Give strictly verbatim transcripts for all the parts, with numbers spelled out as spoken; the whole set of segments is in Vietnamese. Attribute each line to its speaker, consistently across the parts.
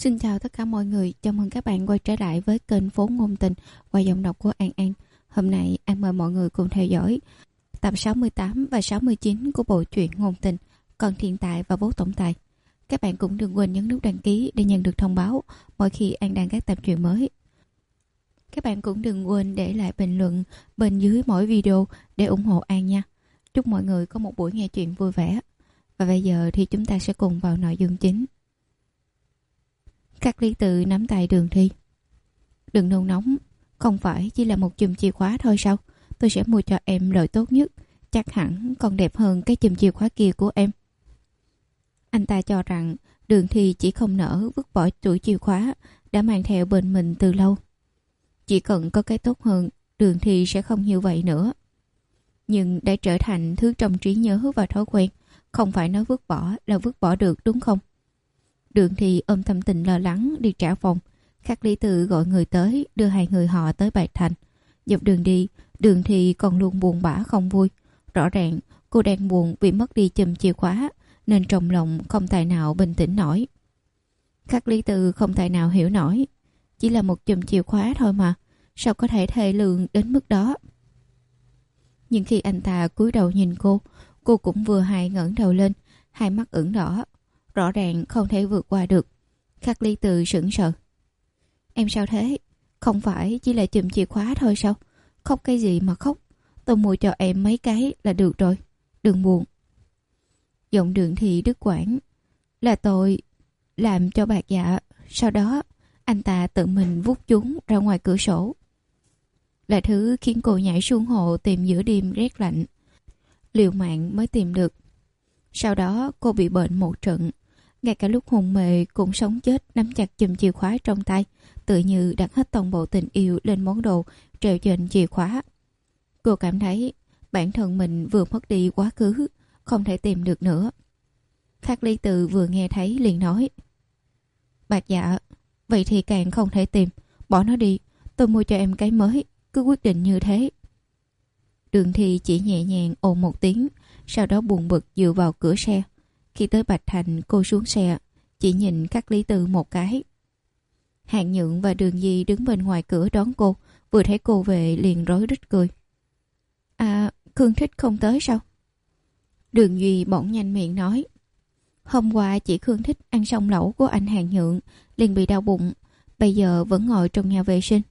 Speaker 1: Xin chào tất cả mọi người, chào mừng các bạn quay trở lại với kênh Phố Ngôn Tình qua giọng đọc của An An. Hôm nay An mời mọi người cùng theo dõi tập sáu mươi tám và sáu mươi chín của bộ truyện Ngôn Tình, Con Thiên Tài và Bố Tổng Tài. Các bạn cũng đừng quên nhấn nút đăng ký để nhận được thông báo mỗi khi An đăng các tập truyện mới. Các bạn cũng đừng quên để lại bình luận bên dưới mỗi video để ủng hộ An nha. Chúc mọi người có một buổi nghe truyện vui vẻ. Và bây giờ thì chúng ta sẽ cùng vào nội dung chính. Các Lý Tự nắm tay Đường Thi. Đừng nôn nóng, không phải chỉ là một chùm chìa khóa thôi sao? Tôi sẽ mua cho em loại tốt nhất, chắc hẳn còn đẹp hơn cái chùm chìa khóa kia của em. Anh ta cho rằng Đường Thi chỉ không nỡ vứt bỏ chuỗi chìa khóa đã mang theo bên mình từ lâu. Chỉ cần có cái tốt hơn, Đường Thi sẽ không như vậy nữa. Nhưng đã trở thành thứ trong trí nhớ và thói quen, không phải nói vứt bỏ là vứt bỏ được, đúng không? Đường Thi ôm thâm tình lo lắng đi trả phòng. Khắc Lý Tự gọi người tới, đưa hai người họ tới Bạch Thành. Dọc đường đi, Đường Thi còn luôn buồn bã không vui. Rõ ràng cô đang buồn vì mất đi chùm chìa khóa, nên trong lòng không tài nào bình tĩnh nổi. Khắc Lý Tự không tài nào hiểu nổi. Chỉ là một chùm chìa khóa thôi mà, sao có thể thê lương đến mức đó? Nhưng khi anh ta cúi đầu nhìn cô, cô cũng vừa hay ngẩng đầu lên, hai mắt ửng đỏ. Rõ ràng không thể vượt qua được. Khắc Lý Tự sững sờ. Em sao thế? Không phải chỉ là chùm chìa khóa thôi sao? Khóc cái gì mà khóc? Tôi mua cho em mấy cái là được rồi. Đừng buồn. Giọng Đường Thi đứt quãng. Là tôi làm cho bạc dạ. Sau đó anh ta tự mình vút chúng ra ngoài cửa sổ. Là thứ khiến cô nhảy xuống hồ tìm giữa đêm rét lạnh. Liều mạng mới tìm được. Sau đó cô bị bệnh một trận. Ngay cả lúc hôn mê cũng sống chết nắm chặt chùm chìa khóa trong tay, tự như đặt hết toàn bộ tình yêu lên món đồ treo trên chìa khóa. Cô cảm thấy bản thân mình vừa mất đi quá khứ, không thể tìm được nữa. Khắc Lý Tự vừa nghe thấy liền nói. Bạc dạ, vậy thì càng không thể tìm, bỏ nó đi, tôi mua cho em cái mới, cứ quyết định như thế. Đường Thi chỉ nhẹ nhàng ồn một tiếng, sau đó buồn bực dựa vào cửa xe. Khi tới Bạch Thành, cô xuống xe, chỉ nhìn Khắc Lý Tự một cái. Hạng Nhượng và Đường Di đứng bên ngoài cửa đón cô, vừa thấy cô về liền rối rít cười. À, Khương Thích không tới sao? Đường Duy bỗng nhanh miệng nói. Hôm qua chị Khương Thích ăn xong lẩu của anh Hạng Nhượng, liền bị đau bụng, bây giờ vẫn ngồi trong nhà vệ sinh.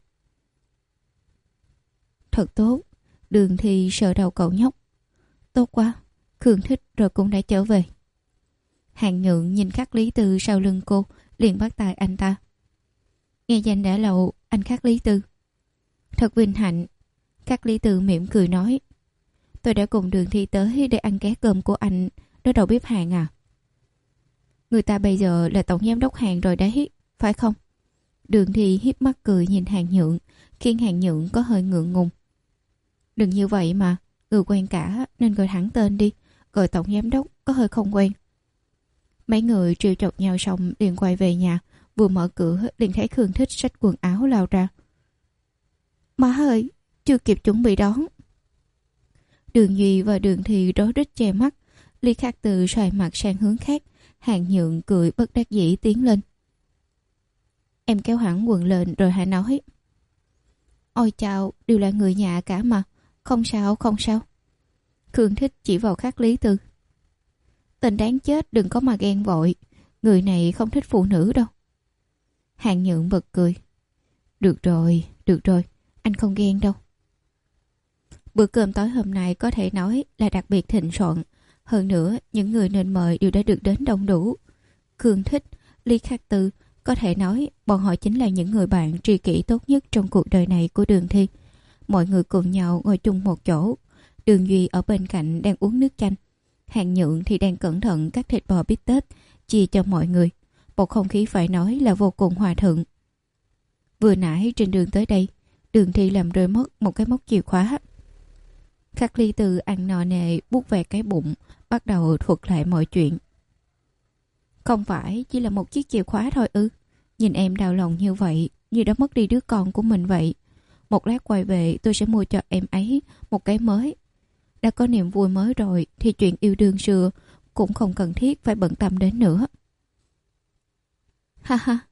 Speaker 1: Thật tốt, Đường Thi sờ đầu cậu nhóc. Tốt quá, Khương Thích rồi cũng đã trở về. Hạng Nhượng nhìn Khắc Lý Tự sau lưng cô, liền bắt tay anh ta. Nghe danh đã lâu, anh Khắc Lý Tự. Thật vinh hạnh. Khắc Lý Tự mỉm cười nói. Tôi đã cùng Đường Thi tới để ăn ké cơm của anh, đó đầu bếp Hạng à. Người ta bây giờ là tổng giám đốc Hạng rồi đấy, phải không? Đường Thi hiếp mắt cười nhìn Hạng Nhượng, khiến Hạng Nhượng có hơi ngượng ngùng. Đừng như vậy mà, người quen cả nên gọi thẳng tên đi, gọi tổng giám đốc có hơi không quen. Mấy người trêu chọc nhau xong liền quay về nhà, vừa mở cửa liền thấy Khương Thích xách quần áo lao ra. Má ơi, chưa kịp chuẩn bị đón. Đường Duy và Đường Thi rối rít che mắt, Lý Khắc Từ xoay mặt sang hướng khác, Hạng Nhượng cười bất đắc dĩ tiến lên. Em kéo hẳn quần lên rồi hãy nói. Ôi chào, đều là người nhà cả mà, không sao không sao. Khương Thích chỉ vào Khắc Lý Tự. Tình đáng chết, đừng có mà ghen vội, người này không thích phụ nữ đâu. Hạng Nhượng bật cười. Được rồi, được rồi, anh không ghen đâu. Bữa cơm tối hôm nay có thể nói là đặc biệt thịnh soạn. Hơn nữa, những người nên mời đều đã được đến đông đủ. Khương Thích, Lý Khắc Tư, có thể nói bọn họ chính là những người bạn tri kỷ tốt nhất trong cuộc đời này của Đường Thi. Mọi người cùng nhau ngồi chung một chỗ. Đường Duy ở bên cạnh đang uống nước chanh. Hạng Nhượng thì đang cẩn thận cắt thịt bò bít tết, chia cho mọi người. Một không khí phải nói là vô cùng hòa thuận. Vừa nãy trên đường tới đây, Đường Thi làm rơi mất một cái móc chìa khóa. Khắc Lý Tự ăn nò nề buốt về cái bụng, bắt đầu thuật lại mọi chuyện. Không phải chỉ là một chiếc chìa khóa thôi ư? Nhìn em đau lòng như vậy, như đã mất đi đứa con của mình vậy. Một lát quay về tôi sẽ mua cho em ấy một cái mới. Đã có niềm vui mới rồi thì chuyện yêu đương xưa cũng không cần thiết phải bận tâm đến nữa. Ha ha,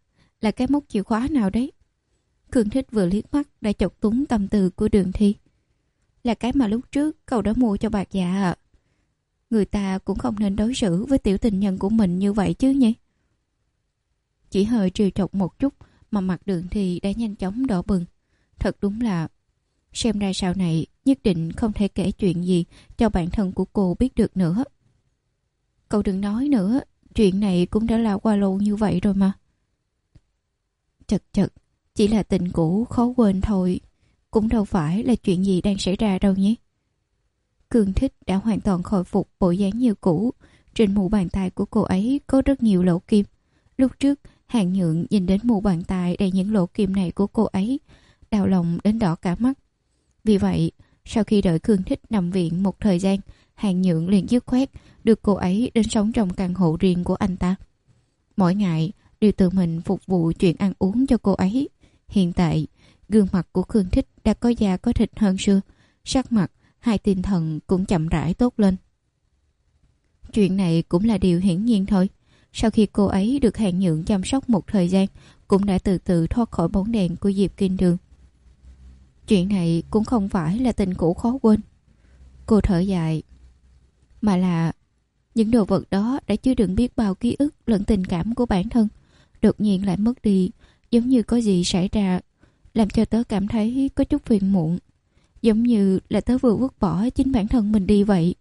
Speaker 1: là cái móc chìa khóa nào đấy? Khương Thích vừa liếc mắt đã chọc túng tâm tư của Đường Thi. Là cái mà lúc trước cậu đã mua cho Bạc Dạ à? Người ta cũng không nên đối xử với tiểu tình nhân của mình như vậy chứ nhỉ? Chỉ hơi trêu chọc một chút mà mặt Đường Thi đã nhanh chóng đỏ bừng. Thật đúng là, xem ra sau này nhất định không thể kể chuyện gì cho bản thân của cô biết được nữa. Cậu đừng nói nữa, chuyện này cũng đã là qua lâu như vậy rồi mà. Chật chật, chỉ là tình cũ khó quên thôi, cũng đâu phải là chuyện gì đang xảy ra đâu nhé. Khương Thích đã hoàn toàn khôi phục bộ dáng như cũ. Trên mu bàn tay của cô ấy có rất nhiều lỗ kim. Lúc trước Hàng Nhượng nhìn đến mu bàn tay đầy những lỗ kim này của cô ấy, đau lòng đến đỏ cả mắt. Vì vậy, sau khi đợi Khương Thích nằm viện một thời gian, Hàng Nhượng liền dứt khoát đưa cô ấy đến sống trong căn hộ riêng của anh ta. Mỗi ngày đều tự mình phục vụ chuyện ăn uống cho cô ấy. Hiện tại, gương mặt của Khương Thích đã có da có thịt hơn xưa, sắc mặt hai tinh thần cũng chậm rãi tốt lên. Chuyện này cũng là điều hiển nhiên thôi. Sau khi cô ấy được Hàng Nhượng chăm sóc một thời gian, cũng đã từ từ thoát khỏi bóng đèn của Diệp Kinh Đường. Chuyện này cũng không phải là tình cũ khó quên. Cô thở dài, mà là những đồ vật đó đã chứa đựng biết bao ký ức lẫn tình cảm của bản thân, đột nhiên lại mất đi, giống như có gì xảy ra, làm cho tớ cảm thấy có chút phiền muộn, giống như là tớ vừa vứt bỏ chính bản thân mình đi vậy.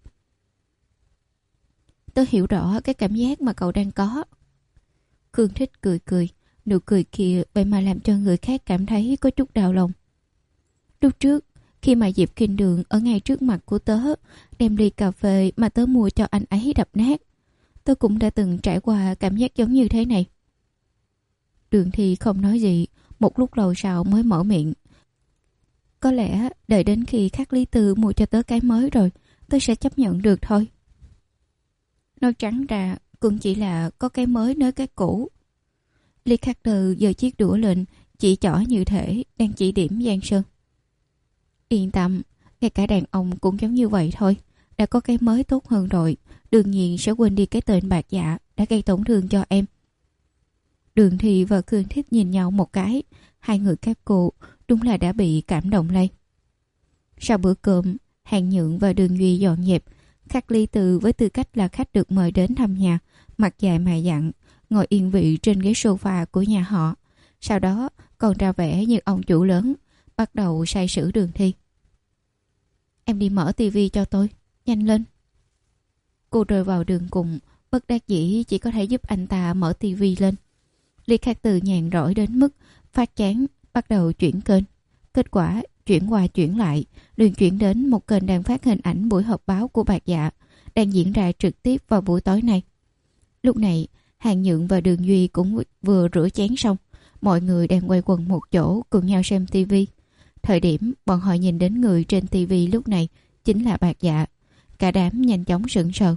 Speaker 1: Tớ hiểu rõ cái cảm giác mà cậu đang có. Khương Thích cười cười, nụ cười kia vậy mà làm cho người khác cảm thấy có chút đau lòng. Lúc trước, khi mà Diệp Kinh Đường ở ngay trước mặt của tớ đem ly cà phê mà tớ mua cho anh ấy đập nát, tớ cũng đã từng trải qua cảm giác giống như thế này. Đường Thi không nói gì, một lúc lâu sau mới mở miệng. Có lẽ đợi đến khi Khắc Lý Tư mua cho tớ cái mới rồi, tớ sẽ chấp nhận được thôi. Nói trắng ra cũng chỉ là có cái mới nới cái cũ. Lý Khắc Tư giơ chiếc đũa lên, chỉ trỏ như thể đang chỉ điểm Giang Sơn. Yên tâm, ngay cả đàn ông cũng giống như vậy thôi. Đã có cái mới tốt hơn rồi, đương nhiên sẽ quên đi cái tên Bạc Dạ đã gây tổn thương cho em. Đường Thi và Khương Thích nhìn nhau một cái, hai người các cô đúng là đã bị cảm động lây. Sau bữa cơm, Hàng Nhượng và Đường Duy dọn dẹp. Khắc Ly Từ với tư cách là khách được mời đến thăm nhà, mặt dài mày dặn, ngồi yên vị trên ghế sofa của nhà họ. Sau đó còn ra vẻ như ông chủ lớn, bắt đầu sai sử Đường Thi. Em đi mở tivi cho tôi, nhanh lên. Cô rơi vào đường cùng, bất đắc dĩ chỉ có thể giúp anh ta mở tivi lên. Lý Khắc Từ nhàn rỗi đến mức phát chán, bắt đầu chuyển kênh. Kết quả chuyển qua chuyển lại, liền chuyển đến một kênh đang phát hình ảnh buổi họp báo của Bạc Dạ, đang diễn ra trực tiếp vào buổi tối nay. Lúc này, Hàng Nhượng và Đường Duy cũng vừa rửa chén xong, mọi người đang quay quần một chỗ cùng nhau xem tivi. Thời điểm bọn họ nhìn đến người trên tivi lúc này chính là Bạc Dạ, cả đám nhanh chóng sững sờ.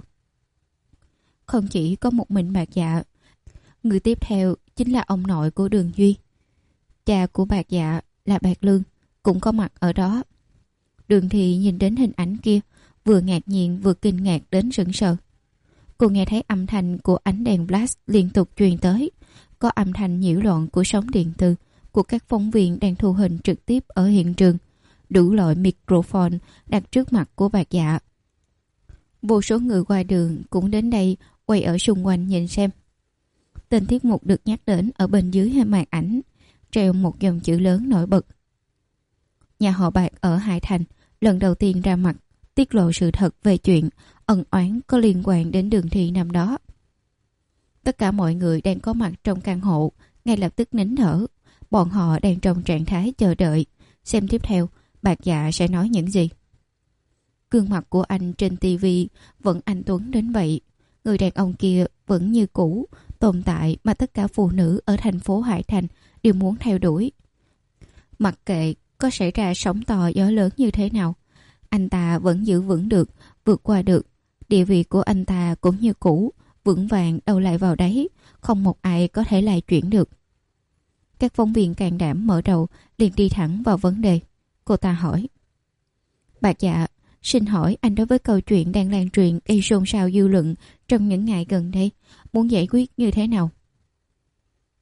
Speaker 1: Không chỉ có một mình Bạc Dạ, người tiếp theo chính là ông nội của Đường Duy. Cha của Bạc Dạ là Bạc Lương cũng có mặt ở đó. Đường Thị nhìn đến hình ảnh kia, vừa ngạc nhiên vừa kinh ngạc đến sững sờ. Cô nghe thấy âm thanh của ánh đèn flash liên tục truyền tới, có âm thanh nhiễu loạn của sóng điện từ của các phóng viên đang thu hình trực tiếp ở hiện trường, đủ loại microphone đặt trước mặt của Bạc Dạ. Vô số người qua đường cũng đến đây quay ở xung quanh nhìn xem. Tên tiết mục được nhắc đến ở bên dưới màn ảnh treo một dòng chữ lớn nổi bật. Nhà họ Bạc ở Hải Thành lần đầu tiên ra mặt tiết lộ sự thật về chuyện ân oán có liên quan đến Đường Thi năm đó. Tất cả mọi người đang có mặt trong căn hộ ngay lập tức nín thở. Bọn họ đang trong trạng thái chờ đợi xem tiếp theo Bạc Dạ sẽ nói những gì. Gương mặt của anh trên tivi vẫn anh tuấn đến vậy. Người đàn ông kia vẫn như cũ, tồn tại mà tất cả phụ nữ ở thành phố Hải Thành đều muốn theo đuổi. Mặc kệ có xảy ra sóng to gió lớn như thế nào, anh ta vẫn giữ vững được, vượt qua được. Địa vị của anh ta cũng như cũ, vững vàng đầu lại vào đấy, không một ai có thể lại chuyển được. Các phóng viên can đảm mở đầu liền đi thẳng vào vấn đề. Cô ta hỏi: Bạc Dạ, xin hỏi anh đối với câu chuyện đang lan truyền gây xôn xao dư luận trong những ngày gần đây muốn giải quyết như thế nào?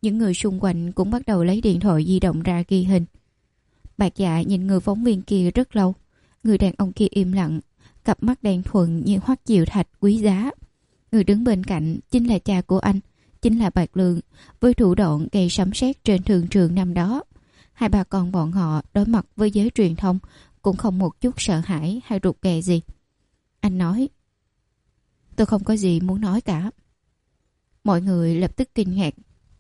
Speaker 1: Những người xung quanh cũng bắt đầu lấy điện thoại di động ra ghi hình. Bạc Dạ nhìn người phóng viên kia rất lâu. Người đàn ông kia im lặng, cặp mắt đen thuần như hoắt diệu thạch quý giá. Người đứng bên cạnh chính là cha của anh, chính là Bạc Lượng, với thủ đoạn gây sấm sét trên thương trường năm đó. Hai bà con bọn họ đối mặt với giới truyền thông cũng không một chút sợ hãi hay rụt rè gì. Anh nói: "Tôi không có gì muốn nói cả." Mọi người lập tức kinh ngạc.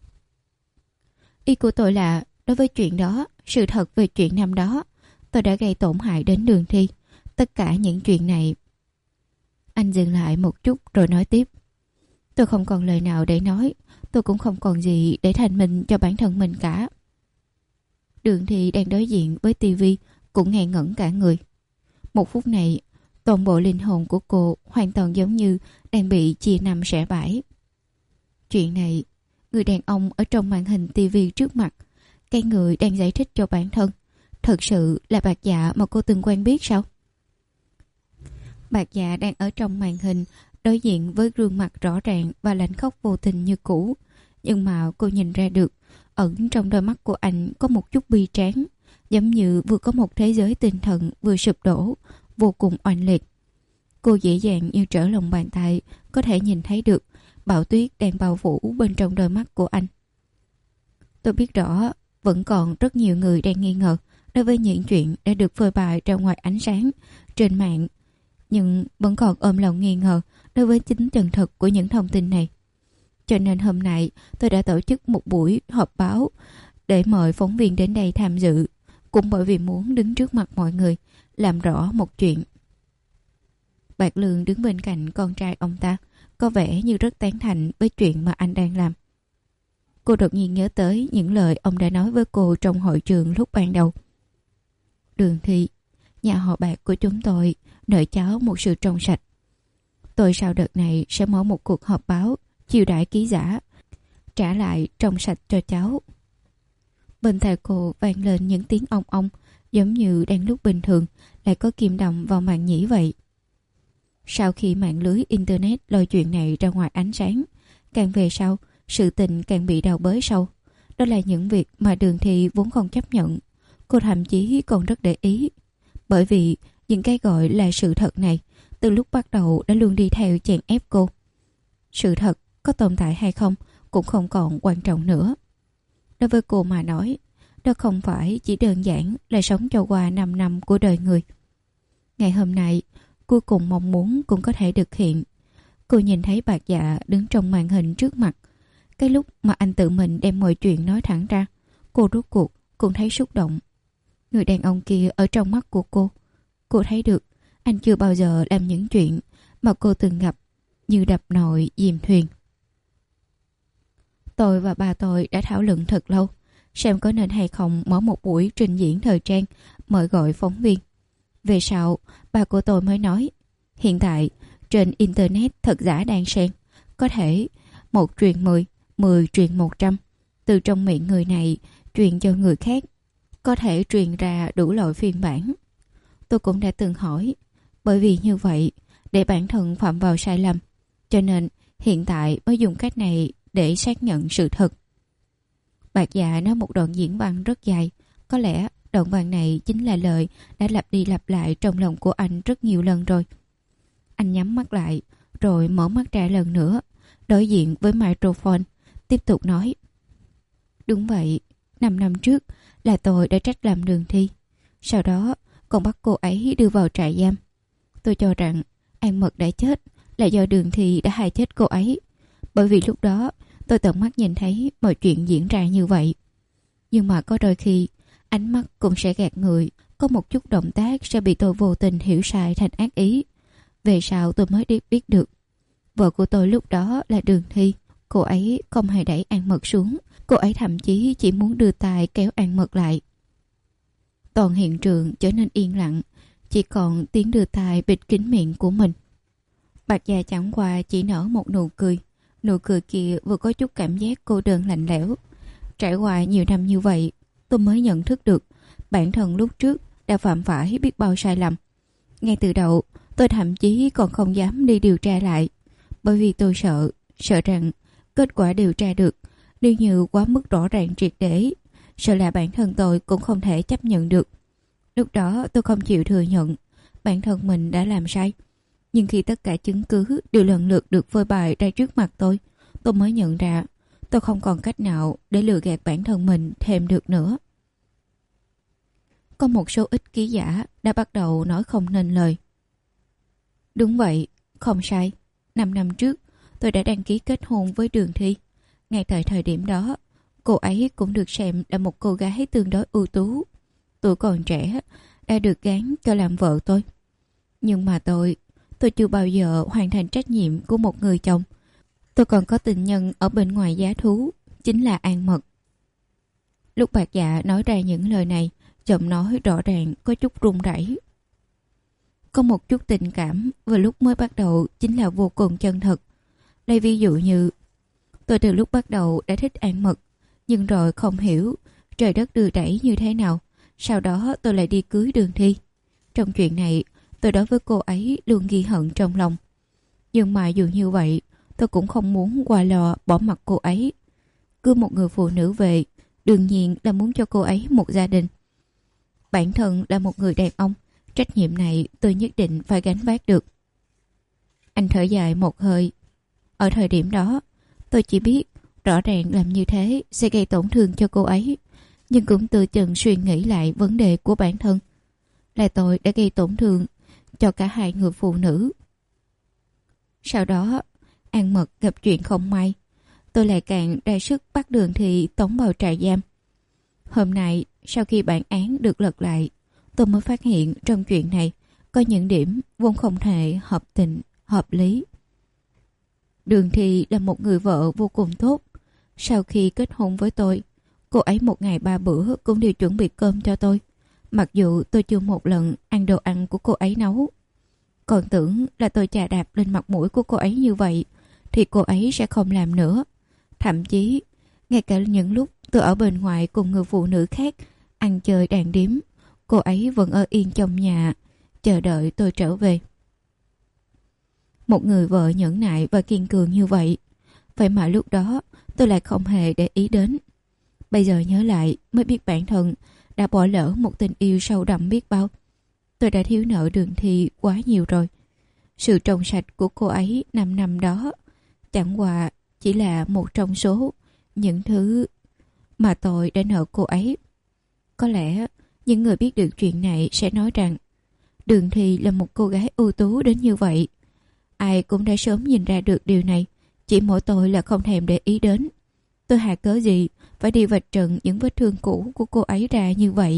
Speaker 1: Ý của tôi là, đối với chuyện đó, sự thật về chuyện năm đó, tôi đã gây tổn hại đến Đường Thi. Tất cả những chuyện này... Anh dừng lại một chút rồi nói tiếp: "Tôi không còn lời nào để nói. Tôi cũng không còn gì để thành minh cho bản thân mình cả." Đường Thi đang đối diện với tivi cũng ngây ngẩn cả người. Một phút này, toàn bộ linh hồn của cô hoàn toàn giống như đang bị chia năm xẻ bảy. Chuyện này, người đàn ông ở trong màn hình tivi trước mặt, cái người đang giải thích cho bản thân, thật sự là Bạc Dạ mà cô từng quen biết sao? Bạc Dạ đang ở trong màn hình đối diện với gương mặt rõ ràng và lạnh khóc vô tình như cũ, nhưng mà cô nhìn ra được ẩn trong đôi mắt của anh có một chút bi tráng, giống như vừa có một thế giới tinh thần vừa sụp đổ, vô cùng oanh liệt. Cô dễ dàng như trở lòng bàn tay có thể nhìn thấy được bão tuyết đang bao phủ bên trong đôi mắt của anh. Tôi biết rõ vẫn còn rất nhiều người đang nghi ngờ đối với những chuyện đã được phơi bày ra ngoài ánh sáng trên mạng, nhưng vẫn còn ôm lòng nghi ngờ đối với chính chân thực của những thông tin này. Cho nên hôm nay tôi đã tổ chức một buổi họp báo để mời phóng viên đến đây tham dự, cũng bởi vì muốn đứng trước mặt mọi người làm rõ một chuyện. Bạc Lượng đứng bên cạnh con trai ông ta, có vẻ như rất tán thành với chuyện mà anh đang làm. Cô đột nhiên nhớ tới những lời ông đã nói với cô trong hội trường lúc ban đầu. Đường Thi, nhà họ Bạc của chúng tôi nợ cháu một sự trong sạch. Tôi sau đợt này sẽ mở một cuộc họp báo chiêu đãi ký giả, trả lại trong sạch cho cháu. Bên tai cô vang lên những tiếng ong ong, giống như đang lúc bình thường lại có kim đâm vào màng nhĩ vậy. Sau khi mạng lưới internet lôi chuyện này ra ngoài ánh sáng, càng về sau sự tình càng bị đào bới sâu. Đó là những việc mà Đường Thi vốn không chấp nhận. Cô thậm chí còn rất để ý, bởi vì những cái gọi là sự thật này từ lúc bắt đầu đã luôn đi theo chèn ép cô. Sự thật có tồn tại hay không cũng không còn quan trọng nữa. Đối với cô mà nói, đó không phải chỉ đơn giản là sống cho qua năm năm của đời người. Ngày hôm nay, cuối cùng mong muốn cũng có thể thực hiện. Cô nhìn thấy Bạc Dạ đứng trong màn hình trước mặt. Cái lúc mà anh tự mình đem mọi chuyện nói thẳng ra, cô rốt cuộc cũng thấy xúc động. Người đàn ông kia ở trong mắt của cô, cô thấy được anh chưa bao giờ làm những chuyện mà cô từng gặp, như đập nồi dìm thuyền. Tôi và bà tôi đã thảo luận thật lâu, xem có nên hay không mở một buổi trình diễn thời trang mời gọi phóng viên. Về sau, bà của tôi mới nói, hiện tại trên internet thật giả đang xen, có thể một truyền mười, mười truyền một trăm, từ trong miệng người này truyền cho người khác, có thể truyền ra đủ loại phiên bản. Tôi cũng đã từng hỏi, bởi vì như vậy để bản thân phạm vào sai lầm, cho nên hiện tại mới dùng cách này để xác nhận sự thật. Bạc Dạ nói một đoạn diễn văn rất dài, có lẽ đoạn văn này chính là lời đã lặp đi lặp lại trong lòng của anh rất nhiều lần rồi. Anh nhắm mắt lại, rồi mở mắt ra lần nữa, đối diện với microphone, tiếp tục nói. Đúng vậy, năm năm trước là tôi đã trách làm Đường Thi. Sau đó còn bắt cô ấy đưa vào trại giam. Tôi cho rằng An Mật đã chết là do Đường Thi đã hại chết cô ấy. Bởi vì lúc đó tôi tận mắt nhìn thấy mọi chuyện diễn ra như vậy. Nhưng mà có đôi khi ánh mắt cũng sẽ gạt người, có một chút động tác sẽ bị tôi vô tình hiểu sai thành ác ý. Về sau tôi mới biết, biết được vợ của tôi lúc đó là Đường Thi. Cô ấy không hề đẩy An Mật xuống, cô ấy thậm chí chỉ muốn đưa tay kéo An Mật lại. Toàn hiện trường trở nên yên lặng, chỉ còn tiếng đưa tay bịt kín miệng của mình. Bạc Dạ chẳng qua chỉ nở một nụ cười. Nụ cười kia vừa có chút cảm giác cô đơn lạnh lẽo. Trải qua nhiều năm như vậy, tôi mới nhận thức được bản thân lúc trước đã phạm phải biết bao sai lầm. Ngay từ đầu, tôi thậm chí còn không dám đi điều tra lại, bởi vì tôi sợ, sợ rằng kết quả điều tra được, Nếu như quá mức rõ ràng triệt để, sợ là bản thân tôi cũng không thể chấp nhận được. Lúc đó tôi không chịu thừa nhận bản thân mình đã làm sai. Nhưng khi tất cả chứng cứ đều lần lượt được phơi bày ra trước mặt tôi, tôi mới nhận ra tôi không còn cách nào để lừa gạt bản thân mình thêm được nữa. Có một số ít ký giả đã bắt đầu nói không nên lời. Đúng vậy, không sai. Năm năm trước, tôi đã đăng ký kết hôn với Đường Thi. Ngay tại thời điểm đó, cô ấy cũng được xem là một cô gái tương đối ưu tú. Tuổi còn trẻ, đã được gán cho làm vợ tôi. Nhưng mà tôi, tôi chưa bao giờ hoàn thành trách nhiệm của một người chồng. Tôi còn có tình nhân ở bên ngoài giá thú, chính là An Mật. Lúc Bạc Dạ nói ra những lời này, giọng nói rõ ràng có chút run rẩy. Có một chút tình cảm vừa lúc mới bắt đầu chính là vô cùng chân thật. Lấy ví dụ như tôi từ lúc bắt đầu đã thích An Mật, nhưng rồi không hiểu trời đất đưa đẩy như thế nào, sau đó tôi lại đi cưới Đường Thi. Trong chuyện này, tôi đối với cô ấy luôn ghi hận trong lòng. Nhưng mà dù như vậy, tôi cũng không muốn qua lò bỏ mặc cô ấy. Cứ một người phụ nữ về, đương nhiên là muốn cho cô ấy một gia đình. Bản thân là một người đàn ông, trách nhiệm này tôi nhất định phải gánh vác được. Anh thở dài một hơi. Ở thời điểm đó, tôi chỉ biết rõ ràng làm như thế sẽ gây tổn thương cho cô ấy, nhưng cũng tự chừng suy nghĩ lại vấn đề của bản thân. Là tôi đã gây tổn thương cho cả hai người phụ nữ. Sau đó, An Mật gặp chuyện không may. Tôi lại càng ra sức bắt Đường Thi tống vào trại giam. Hôm nay, sau khi bản án được lật lại, tôi mới phát hiện trong chuyện này có những điểm vốn không thể hợp tình, hợp lý. Đường Thi là một người vợ vô cùng tốt. Sau khi kết hôn với tôi, cô ấy một ngày ba bữa cũng đều chuẩn bị cơm cho tôi. Mặc dù tôi chưa một lần ăn đồ ăn của cô ấy nấu. Còn tưởng là tôi chà đạp lên mặt mũi của cô ấy như vậy thì cô ấy sẽ không làm nữa. Thậm chí, ngay cả những lúc tôi ở bên ngoài cùng người phụ nữ khác ăn chơi đàn điếm, cô ấy vẫn ở yên trong nhà, chờ đợi tôi trở về. Một người vợ nhẫn nại và kiên cường như vậy, vậy mà lúc đó tôi lại không hề để ý đến. Bây giờ nhớ lại mới biết bản thân đã bỏ lỡ một tình yêu sâu đậm biết bao. Tôi đã thiếu nợ Đường Thi quá nhiều rồi. Sự trong sạch của cô ấy năm năm đó chẳng qua chỉ là một trong số những thứ mà tôi đã nợ cô ấy. Có lẽ những người biết được chuyện này sẽ nói rằng Đường Thi là một cô gái ưu tú đến như vậy. Ai cũng đã sớm nhìn ra được điều này, chỉ mỗi tôi là không thèm để ý đến. Tôi hà cớ gì phải đi vạch trần những vết thương cũ của cô ấy ra như vậy.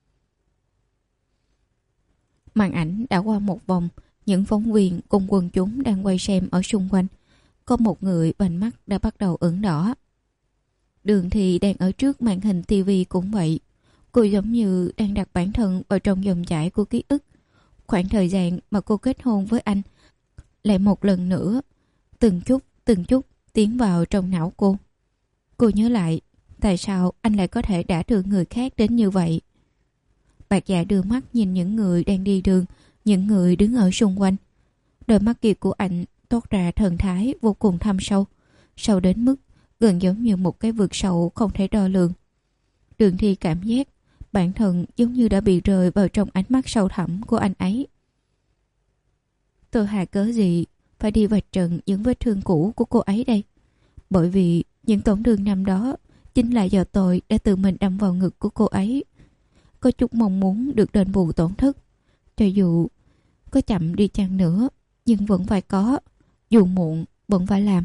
Speaker 1: Màn ảnh đã qua một vòng, những phóng viên cùng quần chúng đang quay xem ở xung quanh. Có một người vành mắt đã bắt đầu ửng đỏ. Đường Thi đang ở trước màn hình tivi cũng vậy. Cô giống như đang đặt bản thân vào trong dòng chảy của ký ức. Khoảng thời gian mà cô kết hôn với anh lại một lần nữa từng chút từng chút tiến vào trong não cô. Cô nhớ lại tại sao anh lại có thể đả thương người khác đến như vậy. Bạc Dạ đưa mắt nhìn những người đang đi đường, những người đứng ở xung quanh. Đôi mắt kia của anh toát ra thần thái vô cùng thâm sâu, sâu đến mức gần giống như một cái vực sâu không thể đo lường. Đường Thi cảm giác bản thân giống như đã bị rơi vào trong ánh mắt sâu thẳm của anh ấy. Tôi hà cớ gì phải đi vạch trần những vết thương cũ của cô ấy đây? Bởi vì những tổn thương năm đó chính là do tôi đã tự mình đâm vào ngực của cô ấy. Có chút mong muốn được đền bù tổn thất. Cho dù có chậm đi chăng nữa, nhưng vẫn phải có. Dù muộn, vẫn phải làm.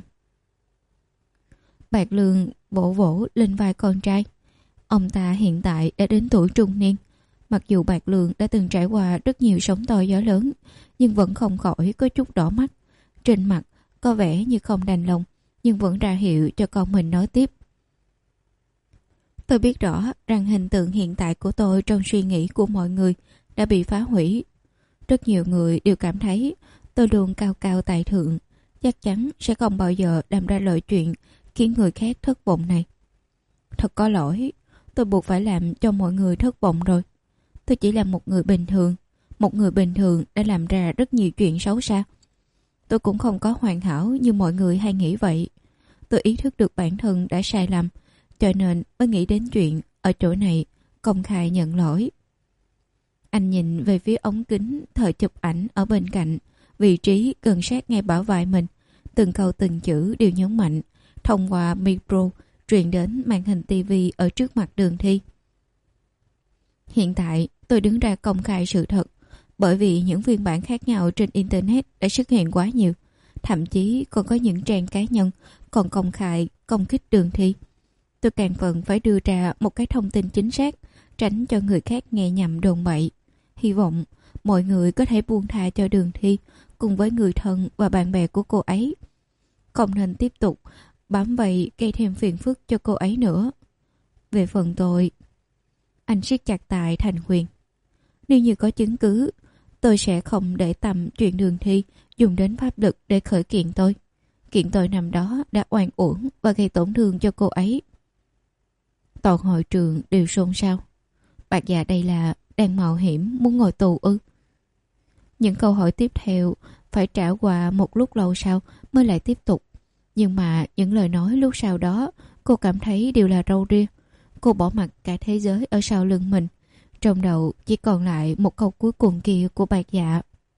Speaker 1: Bạc Lương vỗ vỗ lên vai con trai. Ông ta hiện tại đã đến tuổi trung niên. Mặc dù Bạc Lương đã từng trải qua rất nhiều sóng to gió lớn, nhưng vẫn không khỏi có chút đỏ mắt. Trên mặt có vẻ như không đành lòng, nhưng vẫn ra hiệu cho con mình nói tiếp. Tôi biết rõ rằng hình tượng hiện tại của tôi trong suy nghĩ của mọi người đã bị phá hủy. Rất nhiều người đều cảm thấy tôi luôn cao cao tại thượng, chắc chắn sẽ không bao giờ làm ra lời chuyện khiến người khác thất vọng này. Thật có lỗi, tôi buộc phải làm cho mọi người thất vọng rồi. Tôi chỉ là một người bình thường, một người bình thường đã làm ra rất nhiều chuyện xấu xa. Tôi cũng không có hoàn hảo như mọi người hay nghĩ vậy. tôi ý thức được bản thân đã sai lầm, cho nên mới nghĩ đến chuyện ở chỗ này công khai nhận lỗi. Anh nhìn về phía ống kính thời chụp ảnh ở bên cạnh, vị trí gần sát ngay bả vai mình. Từng câu từng chữ đều nhấn mạnh, thông qua micro truyền đến màn hình tivi ở trước mặt Đường Thi. Hiện tại tôi đứng ra công khai sự thật, bởi vì những phiên bản khác nhau trên Internet đã xuất hiện quá nhiều. Thậm chí còn có những trang cá nhân còn công khai công kích Đường Thi. Tôi càng phần phải đưa ra một cái thông tin chính xác, tránh cho người khác nghe nhầm đồn bậy. Hy vọng mọi người có thể buông tha cho Đường Thi cùng với người thân và bạn bè của cô ấy. Không nên tiếp tục bám vây gây thêm phiền phức cho cô ấy nữa. Về phần tôi, anh siết chặt tài thành quyền. Nếu như có chứng cứ, tôi sẽ không để tầm chuyện Đường Thi dùng đến pháp lực để khởi kiện tôi. Kiện tôi năm đó đã oan uổng và gây tổn thương cho cô ấy. Toàn hội trường đều xôn xao. Bạc già đây là đang mạo hiểm muốn ngồi tù ư? Những câu hỏi tiếp theo phải trả qua một lúc lâu sau mới lại tiếp tục. Nhưng mà những lời nói lúc sau đó cô cảm thấy đều là râu ria. Cô bỏ mặc cả thế giới ở sau lưng mình. Trong đầu chỉ còn lại một câu cuối cùng kia của Bạc Dạ.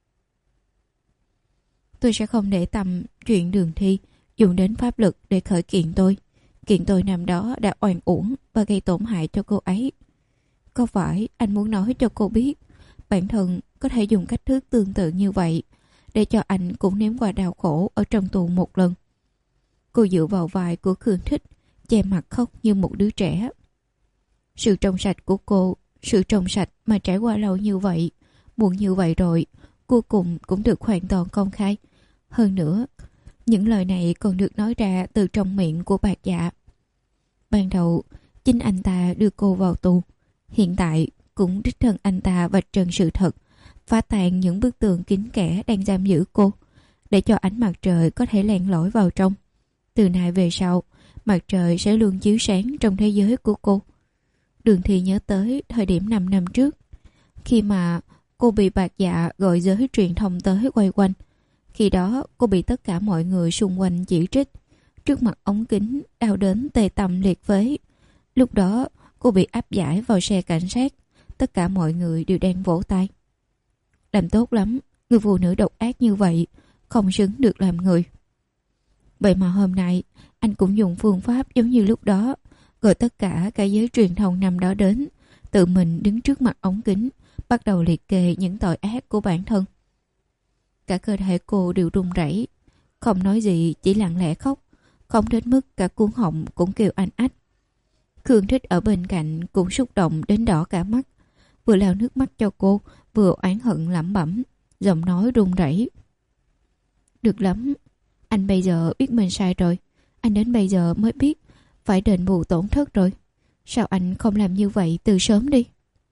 Speaker 1: Tôi sẽ không để tâm chuyện Đường Thi dùng đến pháp lực để khởi kiện tôi. Kiện tôi năm đó đã oan uổng và gây tổn hại cho cô ấy. Có phải anh muốn nói cho cô biết bản thân có thể dùng cách thức tương tự như vậy để cho anh cũng nếm qua đau khổ ở trong tù một lần? Cô dựa vào vai của Khương Thích, che mặt khóc như một đứa trẻ. Sự trong sạch của cô, sự trong sạch mà trải qua lâu như vậy, muộn như vậy rồi, cuối cùng cũng được hoàn toàn công khai. Hơn nữa, những lời này còn được nói ra từ trong miệng của Bạc Dạ. Ban đầu, chính anh ta đưa cô vào tù. Hiện tại, cũng đích thân anh ta vạch trần sự thật, phá tan những bức tường kín kẽ đang giam giữ cô, để cho ánh mặt trời có thể len lỏi vào trong. Từ nay về sau, mặt trời sẽ luôn chiếu sáng trong thế giới của cô. Đường Thi nhớ tới thời điểm năm năm trước, khi mà cô bị Bạc Dạ gọi giới truyền thông tới quay quanh. Khi đó cô bị tất cả mọi người xung quanh chỉ trích. Trước mặt ống kính đau đớn tê tâm liệt phế. Lúc đó cô bị áp giải vào xe cảnh sát. Tất cả mọi người đều đang vỗ tay. Làm tốt lắm, người phụ nữ độc ác như vậy không xứng được làm người. Vậy mà hôm nay anh cũng dùng phương pháp giống như lúc đó, gọi tất cả cả giới truyền thông năm đó đến, tự mình đứng trước mặt ống kính, bắt đầu liệt kê những tội ác của bản thân. Cả cơ thể cô đều run rẩy, không nói gì, chỉ lặng lẽ khóc, không đến mức cả cuống họng cũng kêu anh ách. Khương Thích ở bên cạnh cũng xúc động đến đỏ cả mắt, vừa lau nước mắt cho cô, vừa oán hận lẩm bẩm, giọng nói run rẩy. Được lắm, anh bây giờ biết mình sai rồi, anh đến bây giờ mới biết phải đền bù tổn thất rồi. Sao anh không làm như vậy từ sớm đi?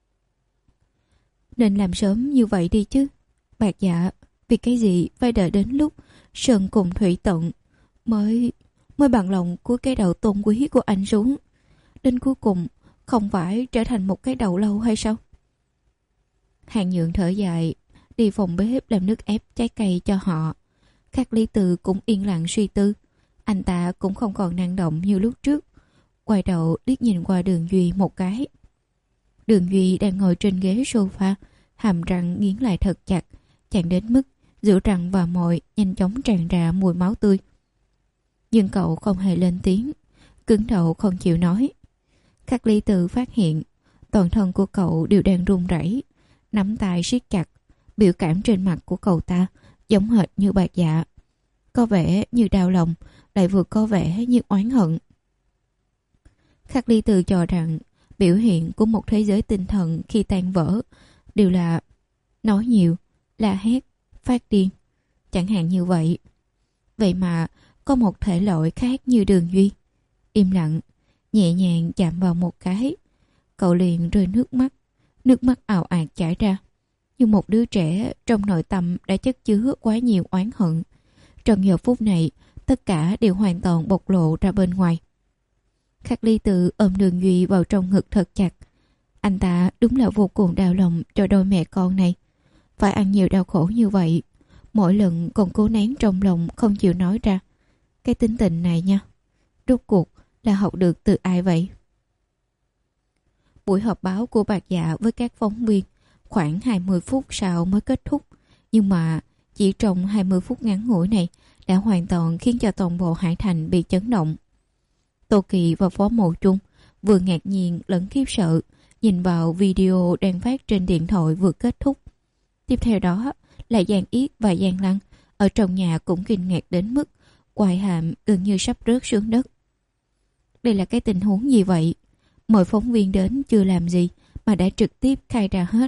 Speaker 1: Nên làm sớm như vậy đi chứ. Bạc Dạ, vì cái gì phải đợi đến lúc sơn cùng thủy tận mới mới bằng lòng cúi cái đầu tôn quý của anh xuống? Đến cuối cùng không phải trở thành một cái đầu lâu hay sao? Hàng Nhượng thở dài, đi phòng bếp làm nước ép trái cây cho họ. Khắc Lý Từ cũng yên lặng suy tư. Anh ta cũng không còn năng động như lúc trước. Quay đầu liếc nhìn qua Đường Duy một cái. Đường Duy đang ngồi trên ghế sofa, hàm răng nghiến lại thật chặt, chặn đến mức giữa răng và môi nhanh chóng tràn ra mùi máu tươi. Nhưng cậu không hề lên tiếng, cứng đầu không chịu nói. Khắc Lý Từ phát hiện toàn thân của cậu đều đang run rẩy, nắm tay siết chặt. Biểu cảm trên mặt của cậu ta giống hệt như Bạc Dạ, có vẻ như đau lòng, lại vừa có vẻ như oán hận. Khắc Lý Từ cho rằng biểu hiện của một thế giới tinh thần khi tan vỡ đều là nói nhiều, la hét, phát điên, chẳng hạn như vậy. Vậy mà có một thể loại khác như Đường Duy, im lặng, nhẹ nhàng chạm vào một cái, cậu liền rơi nước mắt, nước mắt ào ạt chảy ra, như một đứa trẻ trong nội tâm đã chất chứa quá nhiều oán hận. Trong giờ phút này, tất cả đều hoàn toàn bộc lộ ra bên ngoài. Khắc Lý Từ ôm Đường Duy vào trong ngực thật chặt. Anh ta đúng là vô cùng đau lòng cho đôi mẹ con này. Phải ăn nhiều đau khổ như vậy, mỗi lần còn cố nén trong lòng không chịu nói ra. Cái tính tình này nha, rốt cuộc là học được từ ai vậy? Buổi họp báo của Bạc Dạ với các phóng viên khoảng hai mươi phút sau mới kết thúc. Nhưng mà chỉ trong hai mươi phút ngắn ngủi này đã hoàn toàn khiến cho toàn bộ Hải Thành bị chấn động. Tô Kỳ và Phó Mộ Trung vừa ngạc nhiên lẫn khiếp sợ nhìn vào video đang phát trên điện thoại vừa kết thúc. Tiếp theo đó là Giang Yết và Giang Lăng ở trong nhà cũng kinh ngạc đến mức quai hàm gần như sắp rớt xuống đất. Đây là cái tình huống gì vậy? Mời phóng viên đến chưa làm gì mà đã trực tiếp khai ra hết.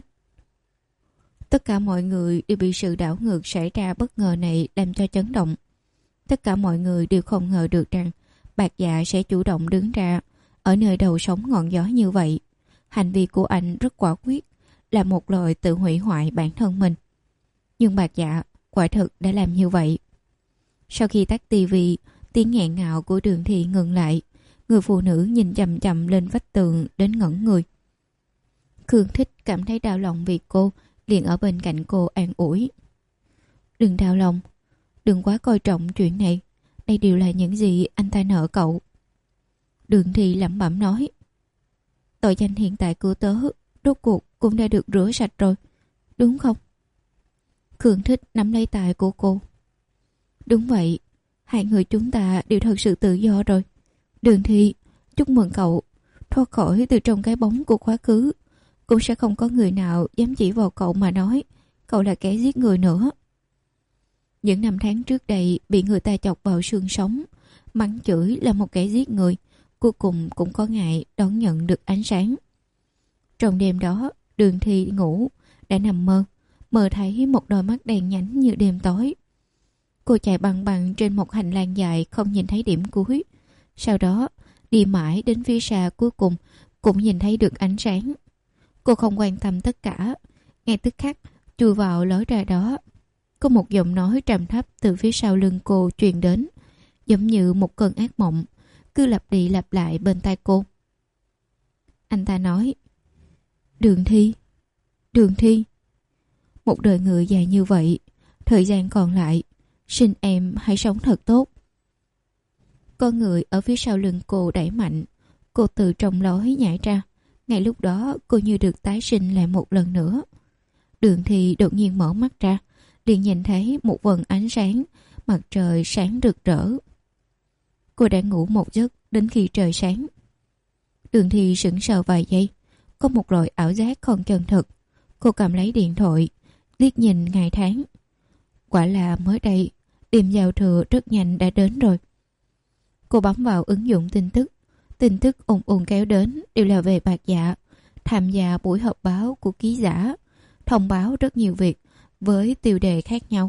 Speaker 1: Tất cả mọi người đều bị sự đảo ngược xảy ra bất ngờ này làm cho chấn động. Tất cả mọi người đều không ngờ được rằng Bạc Dạ sẽ chủ động đứng ra ở nơi đầu sóng ngọn gió như vậy. Hành vi của anh rất quả quyết, là một lời tự hủy hoại bản thân mình. Nhưng Bạc Dạ quả thực đã làm như vậy. Sau khi tắt tivi, tiếng nghẹn ngào của Đường Thị ngừng lại. Người phụ nữ nhìn chằm chằm lên vách tường đến ngẩn người. Khương Thích cảm thấy đau lòng vì cô, liền ở bên cạnh cô an ủi. Đừng đau lòng, đừng quá coi trọng chuyện này. Đây đều là những gì anh ta nợ cậu. Đường Thị lẩm bẩm nói. Tội danh hiện tại của tớ rốt cuộc cũng đã được rửa sạch rồi, đúng không? Khương Thích nắm lấy tay của cô. Đúng vậy, hai người chúng ta đều thật sự tự do rồi. Đường Thị, chúc mừng cậu thoát khỏi từ trong cái bóng của quá khứ. Cũng sẽ không có người nào dám chỉ vào cậu mà nói cậu là kẻ giết người nữa. Những năm tháng trước đây bị người ta chọc vào xương sống, mắng chửi là một kẻ giết người, cuối cùng cũng có ngày đón nhận được ánh sáng. Trong đêm đó, Đường Thị ngủ, đã nằm mơ, mơ thấy một đôi mắt đen nhánh như đêm tối. Cô chạy bằng bằng trên một hành lang dài không nhìn thấy điểm cuối. Sau đó, đi mãi đến phía xa cuối cùng, cũng nhìn thấy được ánh sáng. Cô không quan tâm tất cả, ngay tức khắc chui vào lối ra đó. Có một giọng nói trầm thấp từ phía sau lưng cô truyền đến, giống như một cơn ác mộng, cứ lặp đi lặp lại bên tai cô. Anh ta nói, Đường Thi, Đường Thi, một đời người dài như vậy, thời gian còn lại, xin em hãy sống thật tốt. Con người ở phía sau lưng cô đẩy mạnh, cô từ trong lối nhảy ra. Ngay lúc đó cô như được tái sinh lại một lần nữa. Đường Thi đột nhiên mở mắt ra, liền nhìn thấy một vầng ánh sáng, mặt trời sáng rực rỡ. Cô đã ngủ một giấc đến khi trời sáng. Đường Thi sững sờ vài giây, có một loại ảo giác không chân thực. Cô cầm lấy điện thoại, liếc nhìn ngày tháng. Quả là mới đây, đêm giao thừa rất nhanh đã đến rồi. Cô bấm vào ứng dụng tin tức. Tin tức ùn ùn kéo đến đều là về Bạc Dạ tham gia buổi họp báo của ký giả, thông báo rất nhiều việc với tiêu đề khác nhau.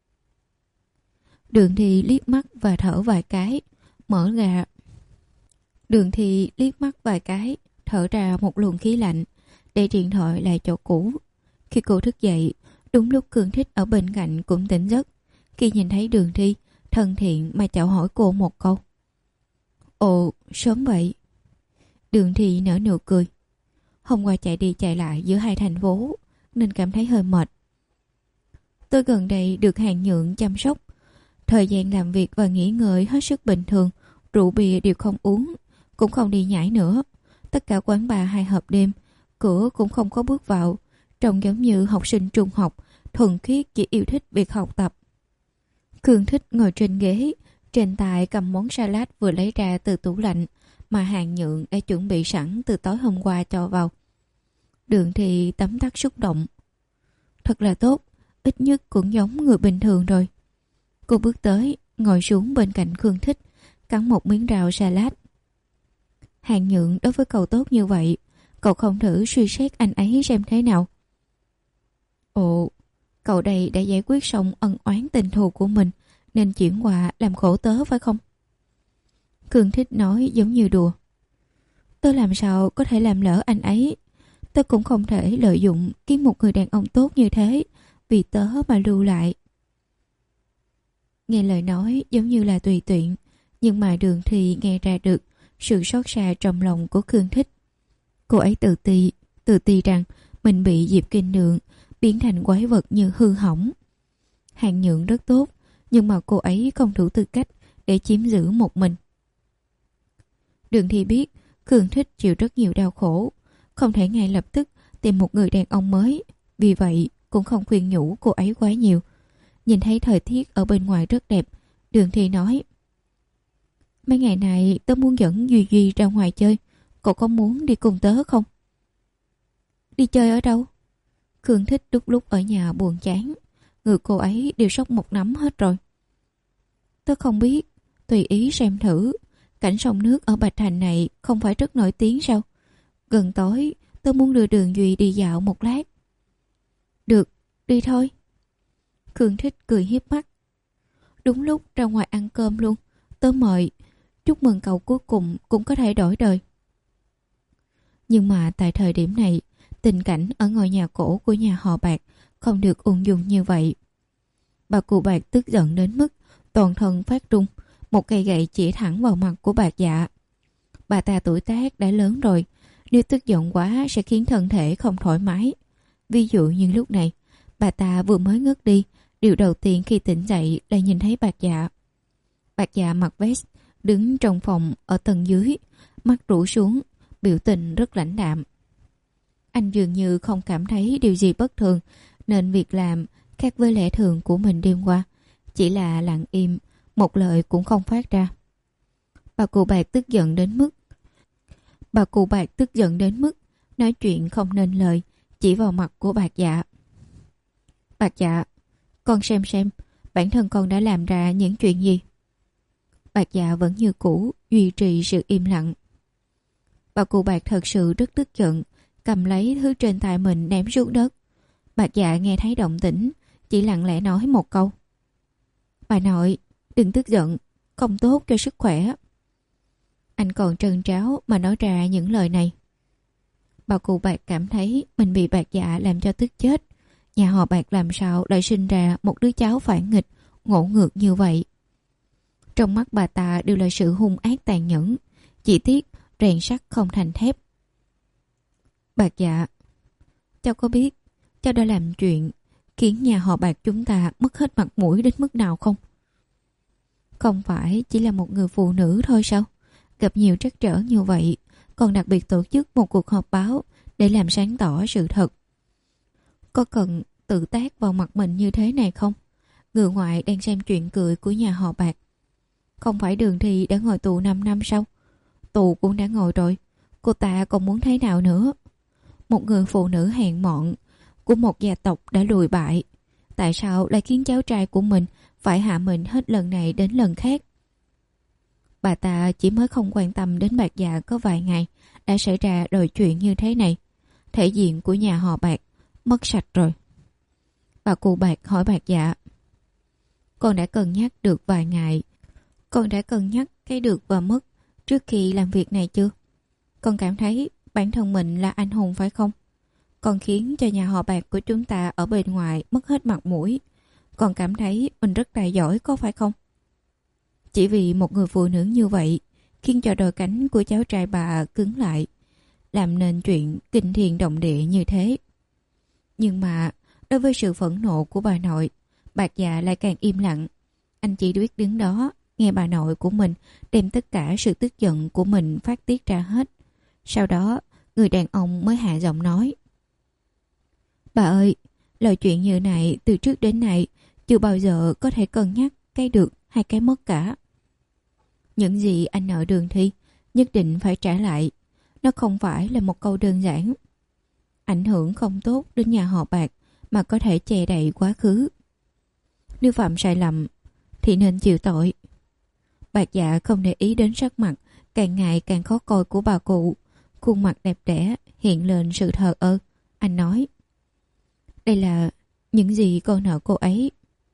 Speaker 1: Đường Thi liếc mắt và thở vài cái, mở ra. Đường Thi liếc mắt vài cái, thở ra một luồng khí lạnh, để điện thoại lại chỗ cũ. Khi cô thức dậy, đúng lúc Khương Thích ở bên cạnh cũng tỉnh giấc. Khi nhìn thấy Đường Thi, thân thiện mà chào hỏi cô một câu. Ồ, sớm vậy. Đường Thi nở nụ cười. Hôm qua chạy đi chạy lại giữa hai thành phố nên cảm thấy hơi mệt. Tôi gần đây được Hàn Nhượng chăm sóc. Thời gian làm việc và nghỉ ngơi hết sức bình thường. Rượu bia đều không uống, cũng không đi nhảy nữa. Tất cả quán bar hay hộp đêm, cửa cũng không có bước vào, trông giống như học sinh trung học, thuần khiết chỉ yêu thích việc học tập. Khương Thích ngồi trên ghế, trên tay cầm món salad vừa lấy ra từ tủ lạnh mà Hàn Nhượng đã chuẩn bị sẵn từ tối hôm qua cho vào. Đường Thì tấm tắc xúc động. Thật là tốt, ít nhất cũng giống người bình thường rồi. Cô bước tới, ngồi xuống bên cạnh Khương Thích, cắn một miếng rau salad. Hàn Nhượng đối với cậu tốt như vậy, cậu không thử suy xét anh ấy xem thế nào. Ồ, cậu đây đã giải quyết xong ân oán tình thù của mình, nên chuyển qua làm khổ tớ phải không? Khương Thích nói giống như đùa. Tớ làm sao có thể làm lỡ anh ấy? Tớ cũng không thể lợi dụng kiếm một người đàn ông tốt như thế vì tớ mà lưu lại. Nghe lời nói giống như là tùy tiện, nhưng mà Đường Thì nghe ra được sự xót xa trong lòng của Khương Thích. Cô ấy tự ti, tự ti rằng mình bị Diệp Kinh Nương biến thành quái vật như hư hỏng. Hàn Nhượng rất tốt, nhưng mà cô ấy không đủ tư cách để chiếm giữ một mình. Đường Thi biết Khương Thích chịu rất nhiều đau khổ, không thể ngay lập tức tìm một người đàn ông mới. Vì vậy cũng không khuyên nhủ cô ấy quá nhiều. Nhìn thấy thời tiết ở bên ngoài rất đẹp, Đường Thi nói: mấy ngày này tớ muốn dẫn Duy Duy ra ngoài chơi, cậu có muốn đi cùng tớ không? Đi chơi ở đâu? Khương Thích lúc lúc ở nhà buồn chán, người cô ấy đều sốc một nắm hết rồi. Tớ không biết, tùy ý xem thử. Cảnh sông nước ở Bạch Thành này không phải rất nổi tiếng sao? Gần tối tớ muốn đưa Đường Duy đi dạo một lát. Được, đi thôi. Khương Thích cười hiếp mắt. Đúng lúc ra ngoài ăn cơm luôn, tớ mời. Chúc mừng cậu cuối cùng cũng có thể đổi đời. Nhưng mà tại thời điểm này, tình cảnh ở ngôi nhà cổ của nhà họ Bạc không được ung dung như vậy. Bà cụ Bạc tức giận đến mức toàn thân phát run, một cây gậy chỉ thẳng vào mặt của Bạc Dạ. Bà ta tuổi tác đã lớn rồi, nếu tức giận quá sẽ khiến thân thể không thoải mái. Ví dụ như lúc này, bà ta vừa mới ngất đi, điều đầu tiên khi tỉnh dậy là nhìn thấy Bạc Dạ. Bạc Dạ mặc vest, đứng trong phòng ở tầng dưới, mắt rũ xuống, biểu tình rất lãnh đạm. Anh dường như không cảm thấy điều gì bất thường, nên việc làm khác với lẽ thường của mình đêm qua, chỉ là lặng im, một lời cũng không phát ra. Bà cụ Bạc tức giận đến mức Bà cụ Bạc tức giận đến mức nói chuyện không nên lời, chỉ vào mặt của Bạc Dạ. Bạc Dạ, con xem xem bản thân con đã làm ra những chuyện gì. Bạc Dạ vẫn như cũ, duy trì sự im lặng. Bà cụ Bạc thật sự rất tức giận, cầm lấy thứ trên tay mình ném xuống đất. Bạc Dạ nghe thấy động tĩnh, chỉ lặng lẽ nói một câu: bà nội, đừng tức giận, không tốt cho sức khỏe. Anh còn trân tráo mà nói ra những lời này. Bà cụ Bạc cảm thấy mình bị Bạc Dạ làm cho tức chết. Nhà họ Bạc làm sao lại sinh ra một đứa cháu phản nghịch, ngỗ ngược như vậy. Trong mắt bà ta đều là sự hung ác tàn nhẫn, chỉ tiếc rèn sắt không thành thép. Bạc Dạ, cháu có biết cháu đã làm chuyện khiến nhà họ Bạc chúng ta mất hết mặt mũi đến mức nào không? Không phải chỉ là một người phụ nữ thôi sao? Gặp nhiều trắc trở như vậy, còn đặc biệt tổ chức một cuộc họp báo để làm sáng tỏ sự thật. Có cần tự tác vào mặt mình như thế này không? Người ngoại đang xem chuyện cười của nhà họ Bạc. Không phải Đường Thi đã ngồi tù năm năm sao? Tù cũng đã ngồi rồi, cô ta còn muốn thế nào nữa? Một người phụ nữ hèn mọn của một gia tộc đã lùi bại, tại sao lại khiến cháu trai của mình phải hạ mình hết lần này đến lần khác? Bà ta chỉ mới không quan tâm đến Bạc Dạ có vài ngày đã xảy ra đôi chuyện như thế này. Thể diện của nhà họ Bạc mất sạch rồi. Bà cụ Bạc hỏi Bạc Dạ: con đã cân nhắc được vài ngày, con đã cân nhắc cái được và mất trước khi làm việc này chưa? Con cảm thấy bản thân mình là anh hùng phải không? Con khiến cho nhà họ Bạc của chúng ta ở bên ngoài mất hết mặt mũi. Con cảm thấy mình rất tài giỏi có phải không? Chỉ vì một người phụ nữ như vậy khiến cho đôi cánh của cháu trai bà cứng lại, làm nên chuyện kinh thiên động địa như thế. Nhưng mà đối với sự phẫn nộ của bà nội, Bạc Dạ lại càng im lặng. Anh chỉ biết đứng đó nghe bà nội của mình đem tất cả sự tức giận của mình phát tiết ra hết. Sau đó người đàn ông mới hạ giọng nói: bà ơi, lời chuyện như này từ trước đến nay chưa bao giờ có thể cân nhắc cái được hay cái mất cả. Những gì anh nợ Đường Thi nhất định phải trả lại. Nó không phải là một câu đơn giản. Ảnh hưởng không tốt đến nhà họ Bạc mà có thể che đậy quá khứ. Nếu phạm sai lầm thì nên chịu tội. Bạc Dạ không để ý đến sắc mặt càng ngày càng khó coi của bà cụ. Khuôn mặt đẹp đẽ hiện lên sự thờ ơ. Anh nói: đây là những gì con nợ cô ấy.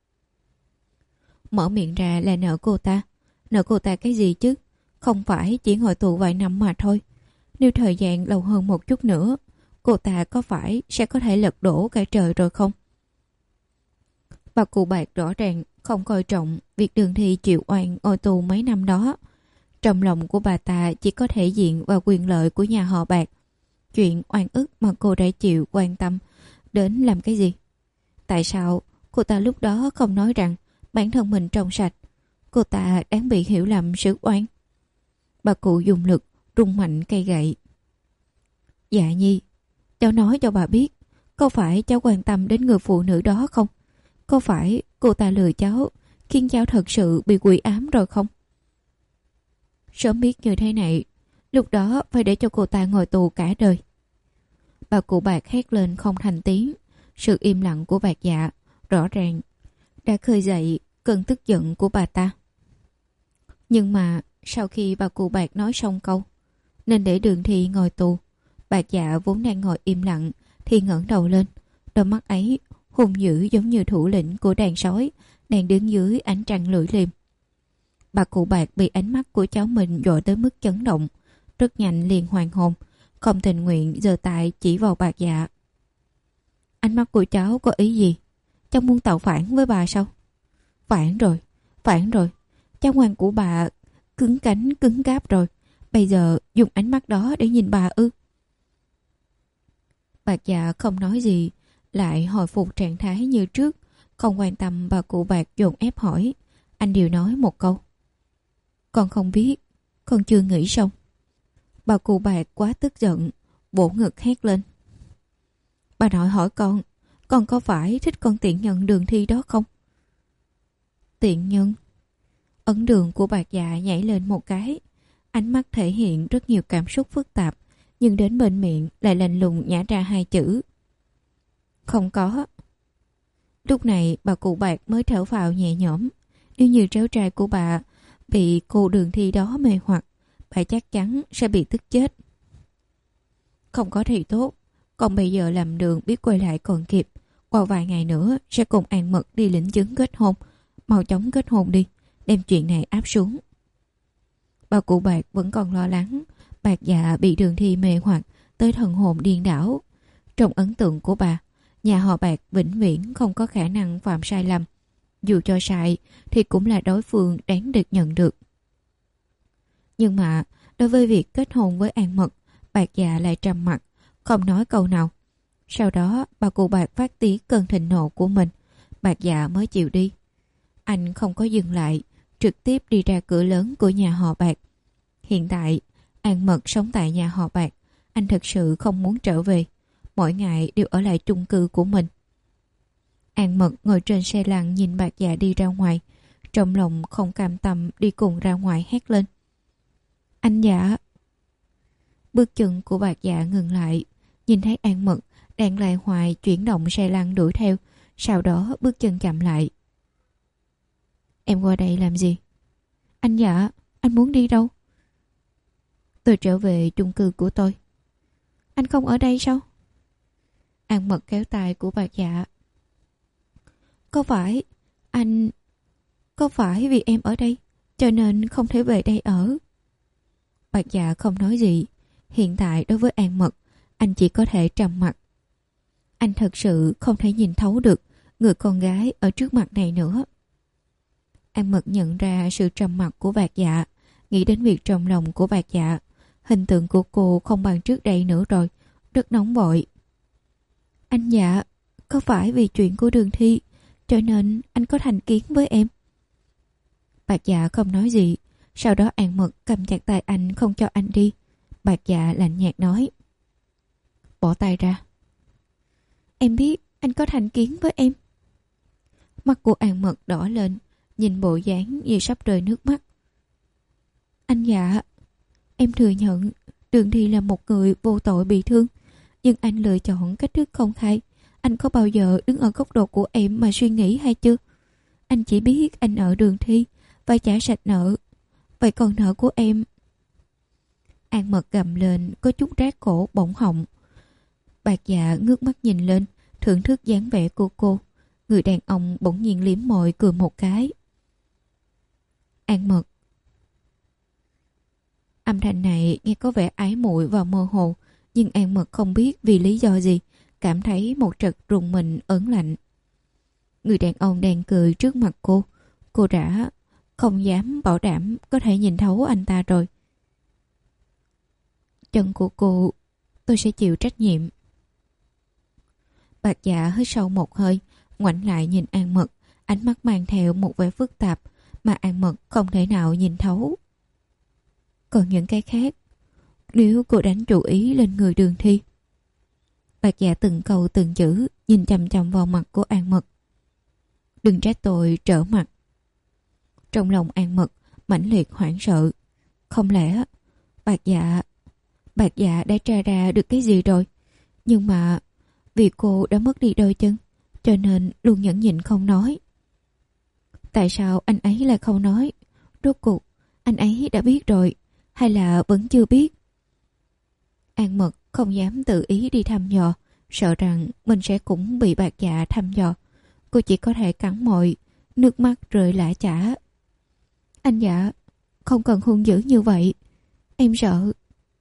Speaker 1: Mở miệng ra là nợ cô ta. Nợ cô ta cái gì chứ? Không phải chỉ ngồi tù vài năm mà thôi. Nếu thời gian lâu hơn một chút nữa, cô ta có phải sẽ có thể lật đổ cả trời rồi không? Bà cụ Bạc rõ ràng không coi trọng việc Đường Thi chịu oan ngồi tù mấy năm đó. Trong lòng của bà ta chỉ có thể diện và quyền lợi của nhà họ Bạc. Chuyện oan ức mà cô đã chịu quan tâm đến làm cái gì? Tại sao cô ta lúc đó không nói rằng bản thân mình trong sạch? Cô ta đáng bị hiểu lầm sự oan. Bà cụ dùng lực rung mạnh cây gậy. Dạ Nhi, cháu nói cho bà biết, có phải cháu quan tâm đến người phụ nữ đó không? Có phải cô ta lừa cháu, khiến cháu thật sự bị quỷ ám rồi không? Sớm biết như thế này, lúc đó phải để cho cô ta ngồi tù cả đời. Bà cụ Bạc hét lên không thành tiếng. Sự im lặng của Bạc Dạ rõ ràng đã khơi dậy cơn tức giận của bà ta. Nhưng mà sau khi bà cụ Bạc nói xong câu nên để Đường Thi ngồi tù, Bạc Dạ vốn đang ngồi im lặng thì ngẩng đầu lên. Đôi mắt ấy hung dữ giống như thủ lĩnh của đàn sói đang đứng dưới ánh trăng lưỡi liềm. Bà cụ Bạc bị ánh mắt của cháu mình dội tới mức chấn động, rất nhanh liền hoàn hồn, không tình nguyện giơ tay chỉ vào Bạc Dạ. Ánh mắt của cháu có ý gì? Cháu muốn tạo phản với bà sao? Phản rồi, phản rồi. Cháu ngoan của bà cứng cánh cứng cáp rồi. Bây giờ dùng ánh mắt đó để nhìn bà ư? Bạc Dạ không nói gì, lại hồi phục trạng thái như trước, không quan tâm bà cụ Bạc dồn ép hỏi. Anh đều nói một câu: con không biết, con chưa nghĩ xong. Bà cụ Bạc quá tức giận, vỗ ngực hét lên: bà nội hỏi con, con có phải thích con tiện nhân Đường Thi đó không? Tiện nhân? Ấn đường của Bạc Dạ nhảy lên một cái, ánh mắt thể hiện rất nhiều cảm xúc phức tạp, nhưng đến bên miệng lại lạnh lùng nhả ra hai chữ: không có. Lúc này bà cụ Bạc mới thở phào nhẹ nhõm. Nếu như cháu trai của bà bị cô Đường Thi đó mê hoặc, bà chắc chắn sẽ bị tức chết. Không có thì tốt, còn bây giờ làm đường biết quay lại còn kịp. Qua vài ngày nữa sẽ cùng An Mật đi lĩnh chứng kết hôn. Mau chóng kết hôn đi, đem chuyện này áp xuống. Bà cụ Bạc vẫn còn lo lắng Bạc Dạ bị Đường Thi mê hoặc tới thần hồn điên đảo. Trong ấn tượng của bà, nhà họ Bạc vĩnh viễn không có khả năng phạm sai lầm. Dù cho sai thì cũng là đối phương đáng được nhận được. Nhưng mà đối với việc kết hôn với An Mật, Bạc Dạ lại trầm mặc, không nói câu nào. Sau đó bà cụ Bạc phát tí cơn thịnh nộ của mình, Bạc Dạ mới chịu đi. Anh không có dừng lại, trực tiếp đi ra cửa lớn của nhà họ Bạc. Hiện tại An Mật sống tại nhà họ Bạc, anh thật sự không muốn trở về, mỗi ngày đều ở lại chung cư của mình. An Mật ngồi trên xe lăn nhìn Bạc Dạ đi ra ngoài, trong lòng không cam tâm đi cùng ra ngoài hét lên: anh Dạ! Bước chân của Bạc Dạ ngừng lại, nhìn thấy An Mật đang lại hoài chuyển động xe lăn đuổi theo, sau đó bước chân chậm lại. Em qua đây làm gì? Anh Dạ, anh muốn đi đâu? Tôi trở về chung cư của tôi. Anh không ở đây sao? An Mật kéo tay của Bạc Dạ. Có phải anh... Có phải vì em ở đây cho nên không thể về đây ở? Bạc Dạ không nói gì. Hiện tại đối với An Mật, anh chỉ có thể trầm mặc. Anh thật sự không thể nhìn thấu được người con gái ở trước mặt này nữa. An Mật nhận ra sự trầm mặc của Bạc Dạ, nghĩ đến việc trong lòng của Bạc Dạ. Hình tượng của cô không bằng trước đây nữa rồi, rất nóng vội. Anh Dạ, có phải vì chuyện của Đường Thi cho nên anh có thành kiến với em? Bạc Dạ không nói gì. Sau đó An Mật cầm chặt tay anh không cho anh đi. Bạc Dạ lạnh nhạt nói: bỏ tay ra. Em biết anh có thành kiến với em. Mắt của An Mật đỏ lên, nhìn bộ dáng như sắp rơi nước mắt. Anh Dạ, em thừa nhận Đường Thi là một người vô tội bị thương, nhưng anh lựa chọn cách thức không khai. Anh có bao giờ đứng ở góc độ của em mà suy nghĩ hay chưa? Anh chỉ biết anh nợ Đường Thi, phải trả sạch nợ. Vậy còn nợ của em? An Mật gầm lên, có chút rát cổ bỗng họng. Bạc Dạ ngước mắt nhìn lên, thưởng thức dáng vẻ của cô. Người đàn ông bỗng nhiên liếm môi cười một cái. An Mật. Âm thanh này nghe có vẻ ái muội và mơ hồ, nhưng An Mật không biết vì lý do gì, cảm thấy một trận rùng mình ớn lạnh. Người đàn ông đang cười trước mặt cô, cô đã không dám bảo đảm có thể nhìn thấu anh ta rồi. Chân của cô, tôi sẽ chịu trách nhiệm. Bạc Dạ hít sâu một hơi, ngoảnh lại nhìn An Mật, ánh mắt mang theo một vẻ phức tạp mà An Mật không thể nào nhìn thấu. Còn những cái khác, nếu cô đánh chủ ý lên người Đường Thi. Bạc Dạ từng câu từng chữ nhìn chằm chằm vào mặt của An Mật. Đừng trách tôi trở mặt. Trong lòng An Mật mãnh liệt hoảng sợ. Không lẽ Bạc Dạ Bạc Dạ đã tra ra được cái gì rồi? Nhưng mà vì cô đã mất đi đôi chân, cho nên luôn nhẫn nhịn không nói. Tại sao anh ấy lại không nói? Rốt cuộc anh ấy đã biết rồi, hay là vẫn chưa biết? An Mật không dám tự ý đi thăm dò, sợ rằng mình sẽ cũng bị Bạc Dạ thăm dò. Cô chỉ có thể cắn môi, nước mắt rơi lã chả. Anh Dạ, không cần hung dữ như vậy, em sợ.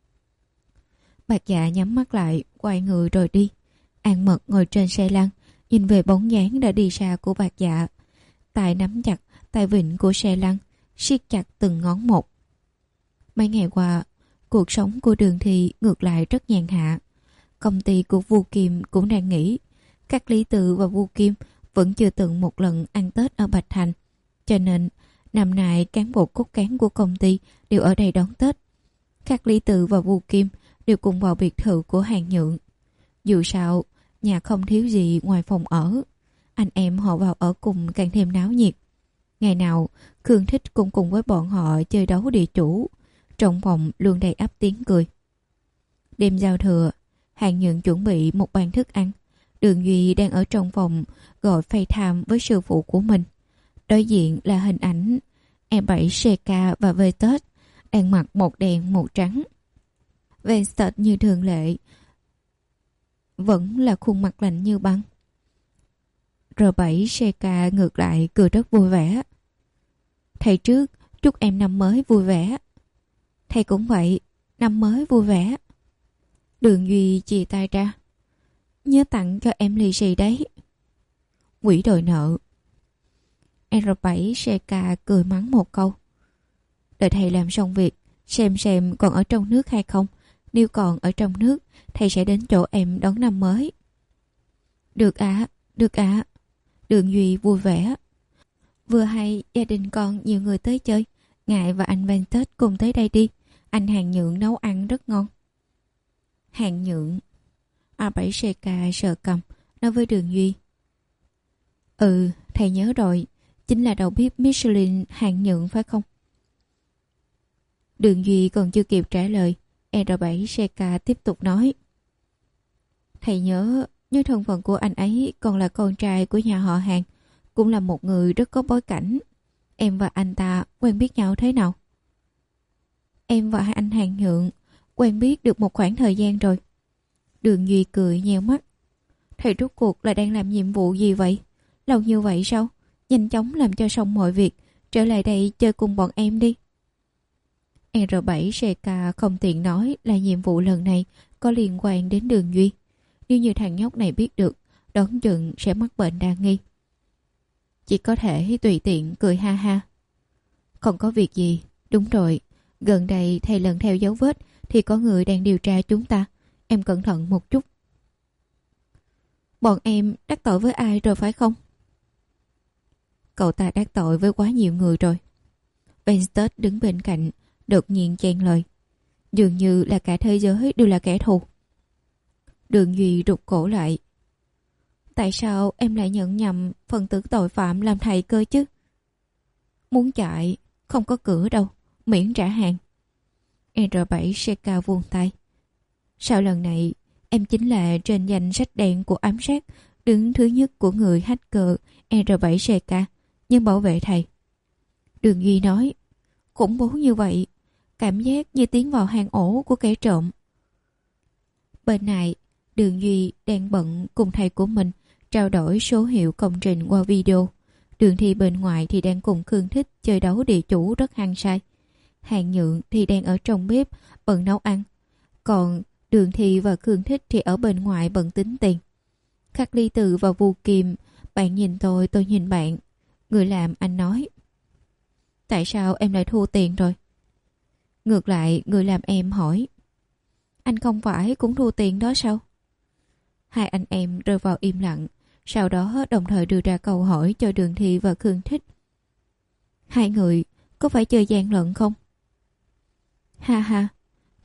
Speaker 1: Bạc Dạ nhắm mắt lại, quay người rồi đi. An Mật ngồi trên xe lăn, nhìn về bóng dáng đã đi xa của Bạc Dạ. Tay nắm chặt tay vịn của xe lăn, siết chặt từng ngón một. Mấy ngày qua, cuộc sống của Đường Thi ngược lại rất nhàn hạ. Công ty của Vu Kim cũng đang nghỉ. Các Lý Tự và Vu Kim vẫn chưa từng một lần ăn Tết ở Bạch Thành, cho nên năm nay cán bộ cốt cán của công ty đều ở đây đón Tết. Các Lý Tự và Vu Kim đều cùng vào biệt thự của Hàn Nhượng. Dù sao, nhà không thiếu gì ngoài phòng ở. Anh em họ vào ở cùng càng thêm náo nhiệt. Ngày nào, Khương Thích cũng cùng với bọn họ chơi đấu địa chủ. Trong phòng luôn đầy ắp tiếng cười. Đêm giao thừa, Hàn Nhượng chuẩn bị một bàn thức ăn. Đường Duy đang ở trong phòng gọi FaceTime với sư phụ của mình. Đối diện là hình ảnh E bảy xê ca và Vestas đang mặc một đen một trắng. Vestas như thường lệ vẫn là khuôn mặt lạnh như băng. rờ bảy xê ca ngược lại cười rất vui vẻ. Thầy trước chúc em năm mới vui vẻ. Thầy cũng vậy, năm mới vui vẻ. Đường Duy chìa tay ra. Nhớ tặng cho em lì xì đấy. Quỷ đòi nợ. rờ bảy xê ca cười mắng một câu. Đợi thầy làm xong việc, xem xem còn ở trong nước hay không. Nếu còn ở trong nước, thầy sẽ đến chỗ em đón năm mới. Được ạ, à, được ạ. À. Đường Duy vui vẻ. Vừa hay gia đình con nhiều người tới chơi, Ngài và anh Van Tết cùng tới đây đi. Anh Hàn Nhượng nấu ăn rất ngon. Hàn Nhượng. A bảy xê ca sờ cầm, nói với Đường Duy. Ừ, thầy nhớ rồi, chính là đầu bếp Michelin Hàn Nhượng phải không? Đường Duy còn chưa kịp trả lời, rờ bảy xê ca tiếp tục nói. Thầy nhớ, như thân phận của anh ấy còn là con trai của nhà họ Hàn, cũng là một người rất có bối cảnh. Em và anh ta quen biết nhau thế nào? Em và anh Hàn Nhượng quen biết được một khoảng thời gian rồi. Đường Duy cười nheo mắt. Thầy rốt cuộc là đang làm nhiệm vụ gì vậy? Lâu như vậy sao? Nhanh chóng làm cho xong mọi việc, trở lại đây chơi cùng bọn em đi. rờ bảy xê ca không tiện nói là nhiệm vụ lần này có liên quan đến Đường Duy. Nếu như thằng nhóc này biết được, đoán chừng sẽ mắc bệnh đa nghi. Chỉ có thể tùy tiện cười ha ha. Không có việc gì. Đúng rồi, gần đây thầy lần theo dấu vết thì có người đang điều tra chúng ta. Em cẩn thận một chút. Bọn em đắc tội với ai rồi phải không? Cậu ta đắc tội với quá nhiều người rồi. Vestas đứng bên cạnh, đột nhiên chen lời. Dường như là cả thế giới đều là kẻ thù. Đường Duy rụt cổ lại. Tại sao em lại nhận nhầm phần tử tội phạm làm thầy cơ chứ? Muốn chạy, không có cửa đâu, miễn trả hàng. rờ bảy xê ca vuông tay. Sao lần này em chính là trên danh sách đen của ám sát, đứng thứ nhất của người hacker rờ bảy xê ca, nhưng bảo vệ thầy. Đường Duy nói, khủng bố như vậy, cảm giác như tiến vào hang ổ của kẻ trộm. Bên này, Đường Duy đang bận cùng thầy của mình trao đổi số hiệu công trình qua video. Đường Thi bên ngoài thì đang cùng Khương Thích chơi đấu địa chủ rất hăng say. Hàn Nhượng thì đang ở trong bếp bận nấu ăn. Còn Đường Thi và Khương Thích thì ở bên ngoài bận tính tiền. Khắc Ly Tự và Vu Kim, bạn nhìn tôi, tôi nhìn bạn. Người làm anh nói. Tại sao em lại thua tiền rồi? Ngược lại, người làm em hỏi. Anh không phải cũng thua tiền đó sao? Hai anh em rơi vào im lặng, sau đó đồng thời đưa ra câu hỏi cho Đường Thi và Khương Thích. Hai người có phải chơi gian lận không? Ha ha,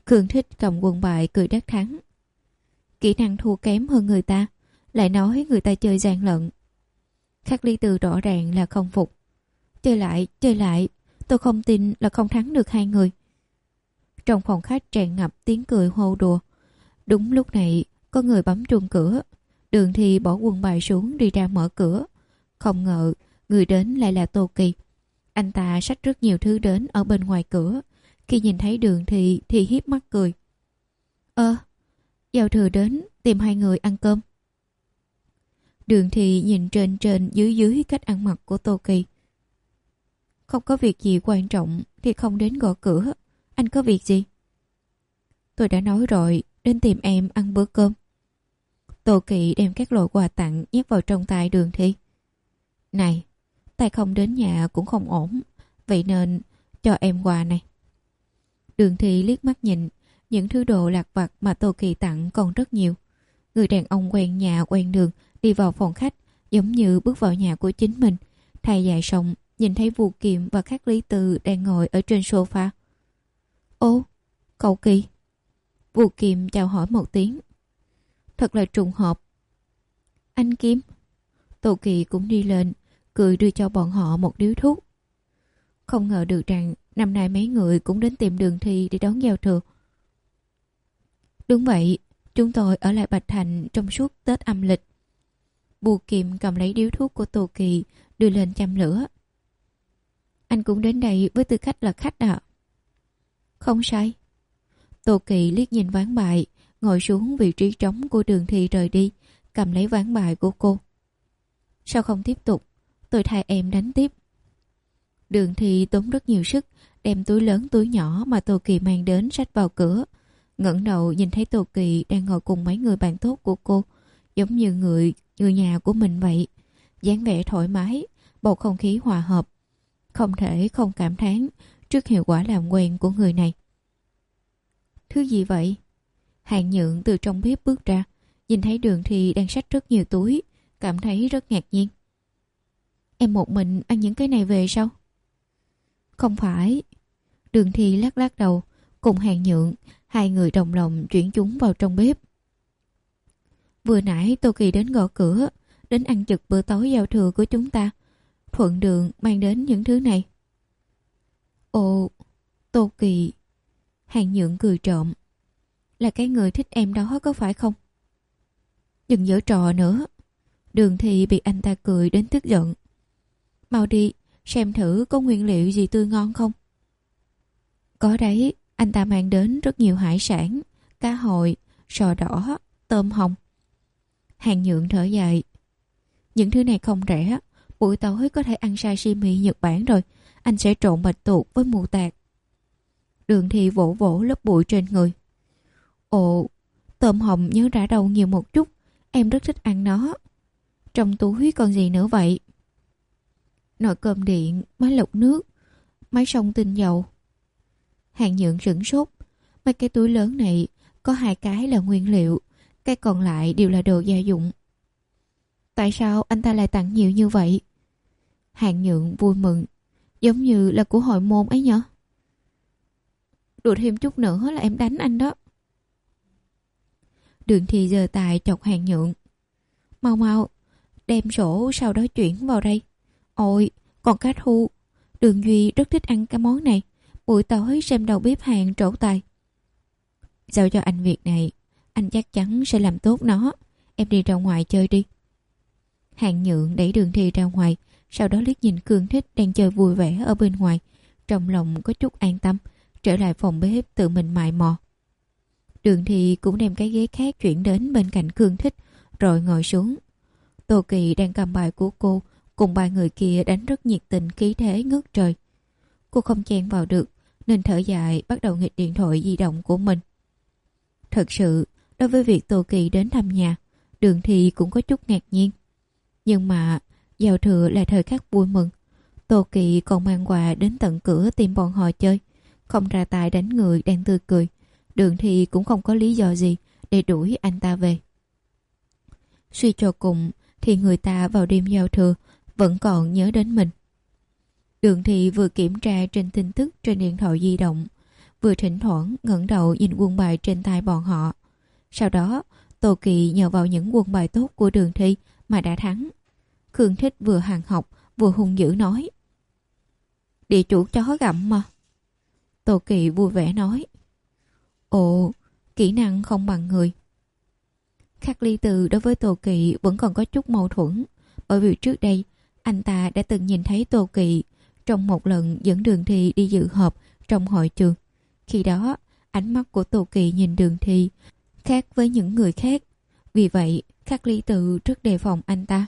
Speaker 1: Khương Thích cầm quân bài cười đắc thắng. Kỹ năng thua kém hơn người ta, lại nói người ta chơi gian lận. Khắc Ly Từ rõ ràng là không phục. Chơi lại, chơi lại, tôi không tin là không thắng được hai người. Trong phòng khách tràn ngập tiếng cười hô đùa. Đúng lúc này có người bấm chuông cửa. Đường Thi bỏ quân bài xuống đi ra mở cửa. Không ngờ người đến lại là Tô Kỳ. Anh ta xách rất nhiều thứ đến ở bên ngoài cửa. Khi nhìn thấy Đường Thi thì hiếp mắt cười. Ơ, Giao Thừa đến tìm hai người ăn cơm. Đường Thi nhìn trên trên dưới dưới cách ăn mặc của Tô Kỳ. Không có việc gì quan trọng thì không đến gõ cửa. Anh có việc gì? Tôi đã nói rồi, đến tìm em ăn bữa cơm. Tô Kỳ đem các loại quà tặng nhét vào trong tay Đường Thi. Này, tay không đến nhà cũng không ổn, vậy nên cho em quà này. Đường Thi liếc mắt nhìn, những thứ đồ lặt vặt mà Tô Kỳ tặng còn rất nhiều. Người đàn ông quen nhà quen đường đi vào phòng khách giống như bước vào nhà của chính mình. Thay dài xong, nhìn thấy Vu Kiệm và Khắc Lý Từ đang ngồi ở trên sofa. Ô, cậu Kỳ. Vu Kiệm chào hỏi một tiếng. Thật là trùng hợp. Anh Kim. Tô Kỳ cũng đi lên, cười đưa cho bọn họ một điếu thuốc. Không ngờ được rằng năm nay mấy người cũng đến tìm Đường Thi để đón giao thừa. Đúng vậy, chúng tôi ở lại Bạch Thành trong suốt Tết âm lịch. Vu Kiệm cầm lấy điếu thuốc của Tô Kỳ đưa lên châm lửa. Anh cũng đến đây với tư cách là khách à? Không sai. Tô Kỳ liếc nhìn ván bài, ngồi xuống vị trí trống của Đường Thi rời đi, cầm lấy ván bài của cô. Sao không tiếp tục? Tôi thay em đánh tiếp. Đường Thi tốn rất nhiều sức, đem túi lớn túi nhỏ mà Tô Kỳ mang đến xách vào cửa. Ngẩng đầu nhìn thấy Tô Kỳ đang ngồi cùng mấy người bạn tốt của cô, giống như người người nhà của mình vậy. Dáng vẻ thoải mái, bầu không khí hòa hợp. Không thể không cảm thán trước hiệu quả làm quen của người này. Thứ gì vậy? Hàng Nhượng từ trong bếp bước ra, nhìn thấy Đường Thi đang xách rất nhiều túi, cảm thấy rất ngạc nhiên. Em một mình ăn những cái này về sao? Không phải. Đường Thi lắc lắc đầu, cùng Hàng Nhượng, hai người đồng lòng chuyển chúng vào trong bếp. Vừa nãy Tô Kỳ đến gõ cửa, đến ăn trực bữa tối giao thừa của chúng ta. Thuận đường mang đến những thứ này. Ồ, Tô Kỳ. Hàng Nhượng cười trộm. Là cái người thích em đó có phải không? Đừng giở trò nữa. Đường Thi bị anh ta cười đến tức giận. Mau đi, xem thử có nguyên liệu gì tươi ngon không? Có đấy, anh ta mang đến rất nhiều hải sản, cá hồi, sò đỏ, tôm hồng. Hàng Nhượng thở dài. Những thứ này không rẻ, buổi tối có thể ăn sashimi Nhật Bản rồi, anh sẽ trộn bạch tuộc với mù tạt. Đường Thi vỗ vỗ lớp bụi trên người. Ồ, tôm hồng nhớ rã đầu nhiều một chút, em rất thích ăn nó. Trong túi còn gì nữa vậy? Nồi cơm điện, máy lọc nước, máy xông tinh dầu. Hàng Nhượng sửng sốt. Mấy cái túi lớn này có hai cái là nguyên liệu, cái còn lại đều là đồ gia dụng. Tại sao anh ta lại tặng nhiều như vậy? Hàng Nhượng vui mừng, giống như là của hội môn ấy nhở. Đùa thêm chút nữa là em đánh anh đó. Đường Thi giơ tài chọc Hàng Nhượng. Mau mau, đem sổ sau đó chuyển vào đây. Ôi, còn cá thu. Đường Duy rất thích ăn cái món này. Buổi tối xem đầu bếp Hàn trổ tài. Giao cho anh việc này, anh chắc chắn sẽ làm tốt nó. Em đi ra ngoài chơi đi. Hàng Nhượng đẩy Đường Thi ra ngoài, sau đó liếc nhìn Khương Thích đang chơi vui vẻ ở bên ngoài. Trong lòng có chút an tâm, trở lại phòng bếp tự mình mài mò. Đường Thi cũng đem cái ghế khác chuyển đến bên cạnh Khương Thích, rồi ngồi xuống. Tô Kỳ đang cầm bài của cô, cùng ba người kia đánh rất nhiệt tình, khí thế ngất trời. Cô không chen vào được, nên thở dài bắt đầu nghịch điện thoại di động của mình. Thật sự, đối với việc Tô Kỳ đến thăm nhà, Đường Thi cũng có chút ngạc nhiên. Nhưng mà, giao thừa là thời khắc vui mừng. Tô Kỳ còn mang quà đến tận cửa tìm bọn họ chơi, không ra tay đánh người đang tươi cười. Đường Thi cũng không có lý do gì để đuổi anh ta về. Suy cho cùng thì người ta vào đêm giao thừa vẫn còn nhớ đến mình. Đường Thi vừa kiểm tra trên tin tức trên điện thoại di động, vừa thỉnh thoảng ngẩng đầu nhìn quân bài trên tay bọn họ. Sau đó, Tô Kỳ nhờ vào những quân bài tốt của Đường Thi mà đã thắng. Khương Thích vừa hàn học vừa hung dữ nói: địa chủ chó gặm mà. Tô Kỳ vui vẻ nói: ồ, kỹ năng không bằng người. Khắc Ly Từ đối với Tô Kỳ vẫn còn có chút mâu thuẫn, bởi vì trước đây anh ta đã từng nhìn thấy Tô Kỳ trong một lần dẫn Đường Thi đi dự họp trong hội trường. Khi đó, ánh mắt của Tô Kỳ nhìn Đường Thi khác với những người khác, vì vậy Khắc Ly Từ rất đề phòng anh ta.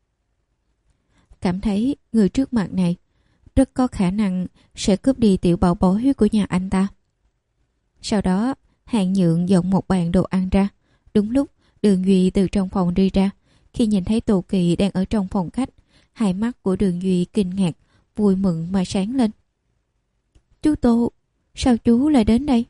Speaker 1: Cảm thấy người trước mặt này rất có khả năng sẽ cướp đi tiểu bảo bối của nhà anh ta. Sau đó, Hàn Nhượng dọn một bàn đồ ăn ra. Đúng lúc Đường Duy từ trong phòng đi ra, khi nhìn thấy Tô Kỳ đang ở trong phòng khách, hai mắt của Đường Duy kinh ngạc, vui mừng mà sáng lên. Chú Tô, sao chú lại đến đây?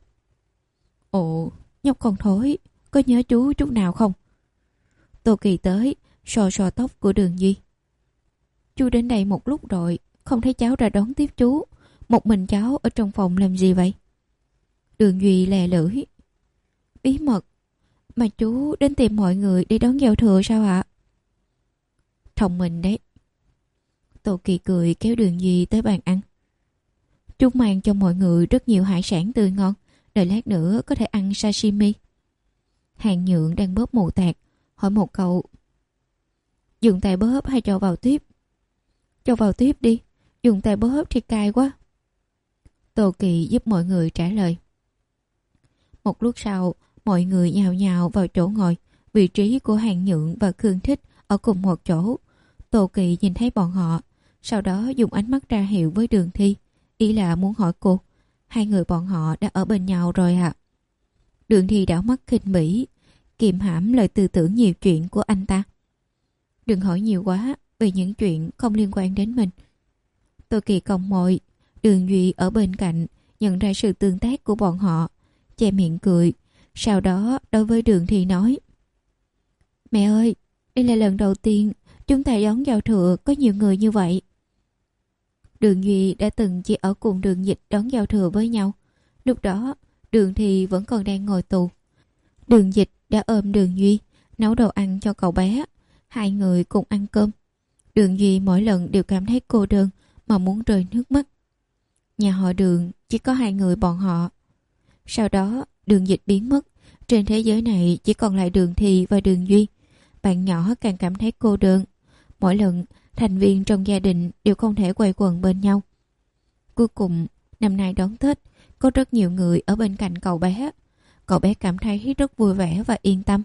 Speaker 1: Ồ, nhóc con thối, có nhớ chú chút nào không? Tô Kỳ tới, sò sò tóc của Đường Duy. Chú đến đây một lúc rồi, không thấy cháu ra đón tiếp chú. Một mình cháu ở trong phòng làm gì vậy? Đường Duy lè lưỡi. Bí mật, mà chú đến tìm mọi người đi đón giao thừa sao ạ? Thông minh đấy. Tô Kỳ cười kéo Đường Duy tới bàn ăn. Chú mang cho mọi người rất nhiều hải sản tươi ngon, đợi lát nữa có thể ăn sashimi. Hàn Nhượng đang bóp mù tạt, hỏi một câu: dùng tay bóp hay cho vào tiếp? Cho vào tiếp đi, dùng tay bóp thì cay quá. Tô Kỳ giúp mọi người trả lời. Một lúc sau, mọi người nhào nhào vào chỗ ngồi. Vị trí của Hàn Nhượng và Khương Thích ở cùng một chỗ. Tô Kỳ nhìn thấy bọn họ, sau đó dùng ánh mắt ra hiệu với Đường Thi, ý là muốn hỏi cô: hai người bọn họ đã ở bên nhau rồi ạ? À? Đường Thi đảo mắt khinh bỉ, kiềm hãm lời tư tưởng nhiều chuyện của anh ta. Đừng hỏi nhiều quá về những chuyện không liên quan đến mình. Tô Kỳ còng môi. Đường Duy ở bên cạnh nhận ra sự tương tác của bọn họ, che miệng cười, sau đó đối với Đường Thi nói: mẹ ơi, đây là lần đầu tiên chúng ta đón giao thừa có nhiều người như vậy. Đường Duy đã từng chỉ ở cùng Đường Dịch đón giao thừa với nhau. Lúc đó Đường Thi vẫn còn đang ngồi tù. Đường Dịch đã ôm Đường Duy nấu đồ ăn cho cậu bé. Hai người cùng ăn cơm. Đường Duy mỗi lần đều cảm thấy cô đơn mà muốn rơi nước mắt. Nhà họ Đường chỉ có hai người bọn họ. Sau đó Đường Dịch biến mất. Trên thế giới này chỉ còn lại Đường Thi và Đường Duy. Bạn nhỏ càng cảm thấy cô đơn. Mỗi lần thành viên trong gia đình đều không thể quây quần bên nhau. Cuối cùng năm nay đón Tết, có rất nhiều người ở bên cạnh cậu bé. Cậu bé cảm thấy rất vui vẻ và yên tâm.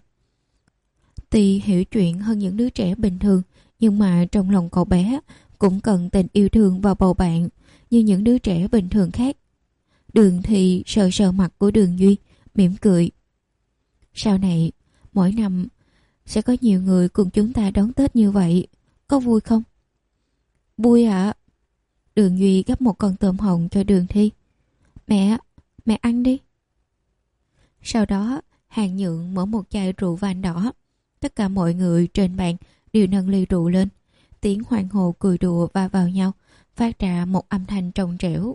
Speaker 1: Tuy hiểu chuyện hơn những đứa trẻ bình thường, nhưng mà trong lòng cậu bé cũng cần tình yêu thương và bầu bạn như những đứa trẻ bình thường khác. Đường Thi sờ sờ mặt của Đường Duy, mỉm cười. Sau này, mỗi năm sẽ có nhiều người cùng chúng ta đón Tết như vậy, có vui không? Vui ạ. À? Đường Duy gắp một con tôm hồng cho Đường Thi. Mẹ, mẹ ăn đi. Sau đó, Hàn Nhượng mở một chai rượu vang đỏ. Tất cả mọi người trên bàn đều nâng ly rượu lên. Tiếng hoan hô cười đùa va vào nhau, phát ra một âm thanh trong trẻo.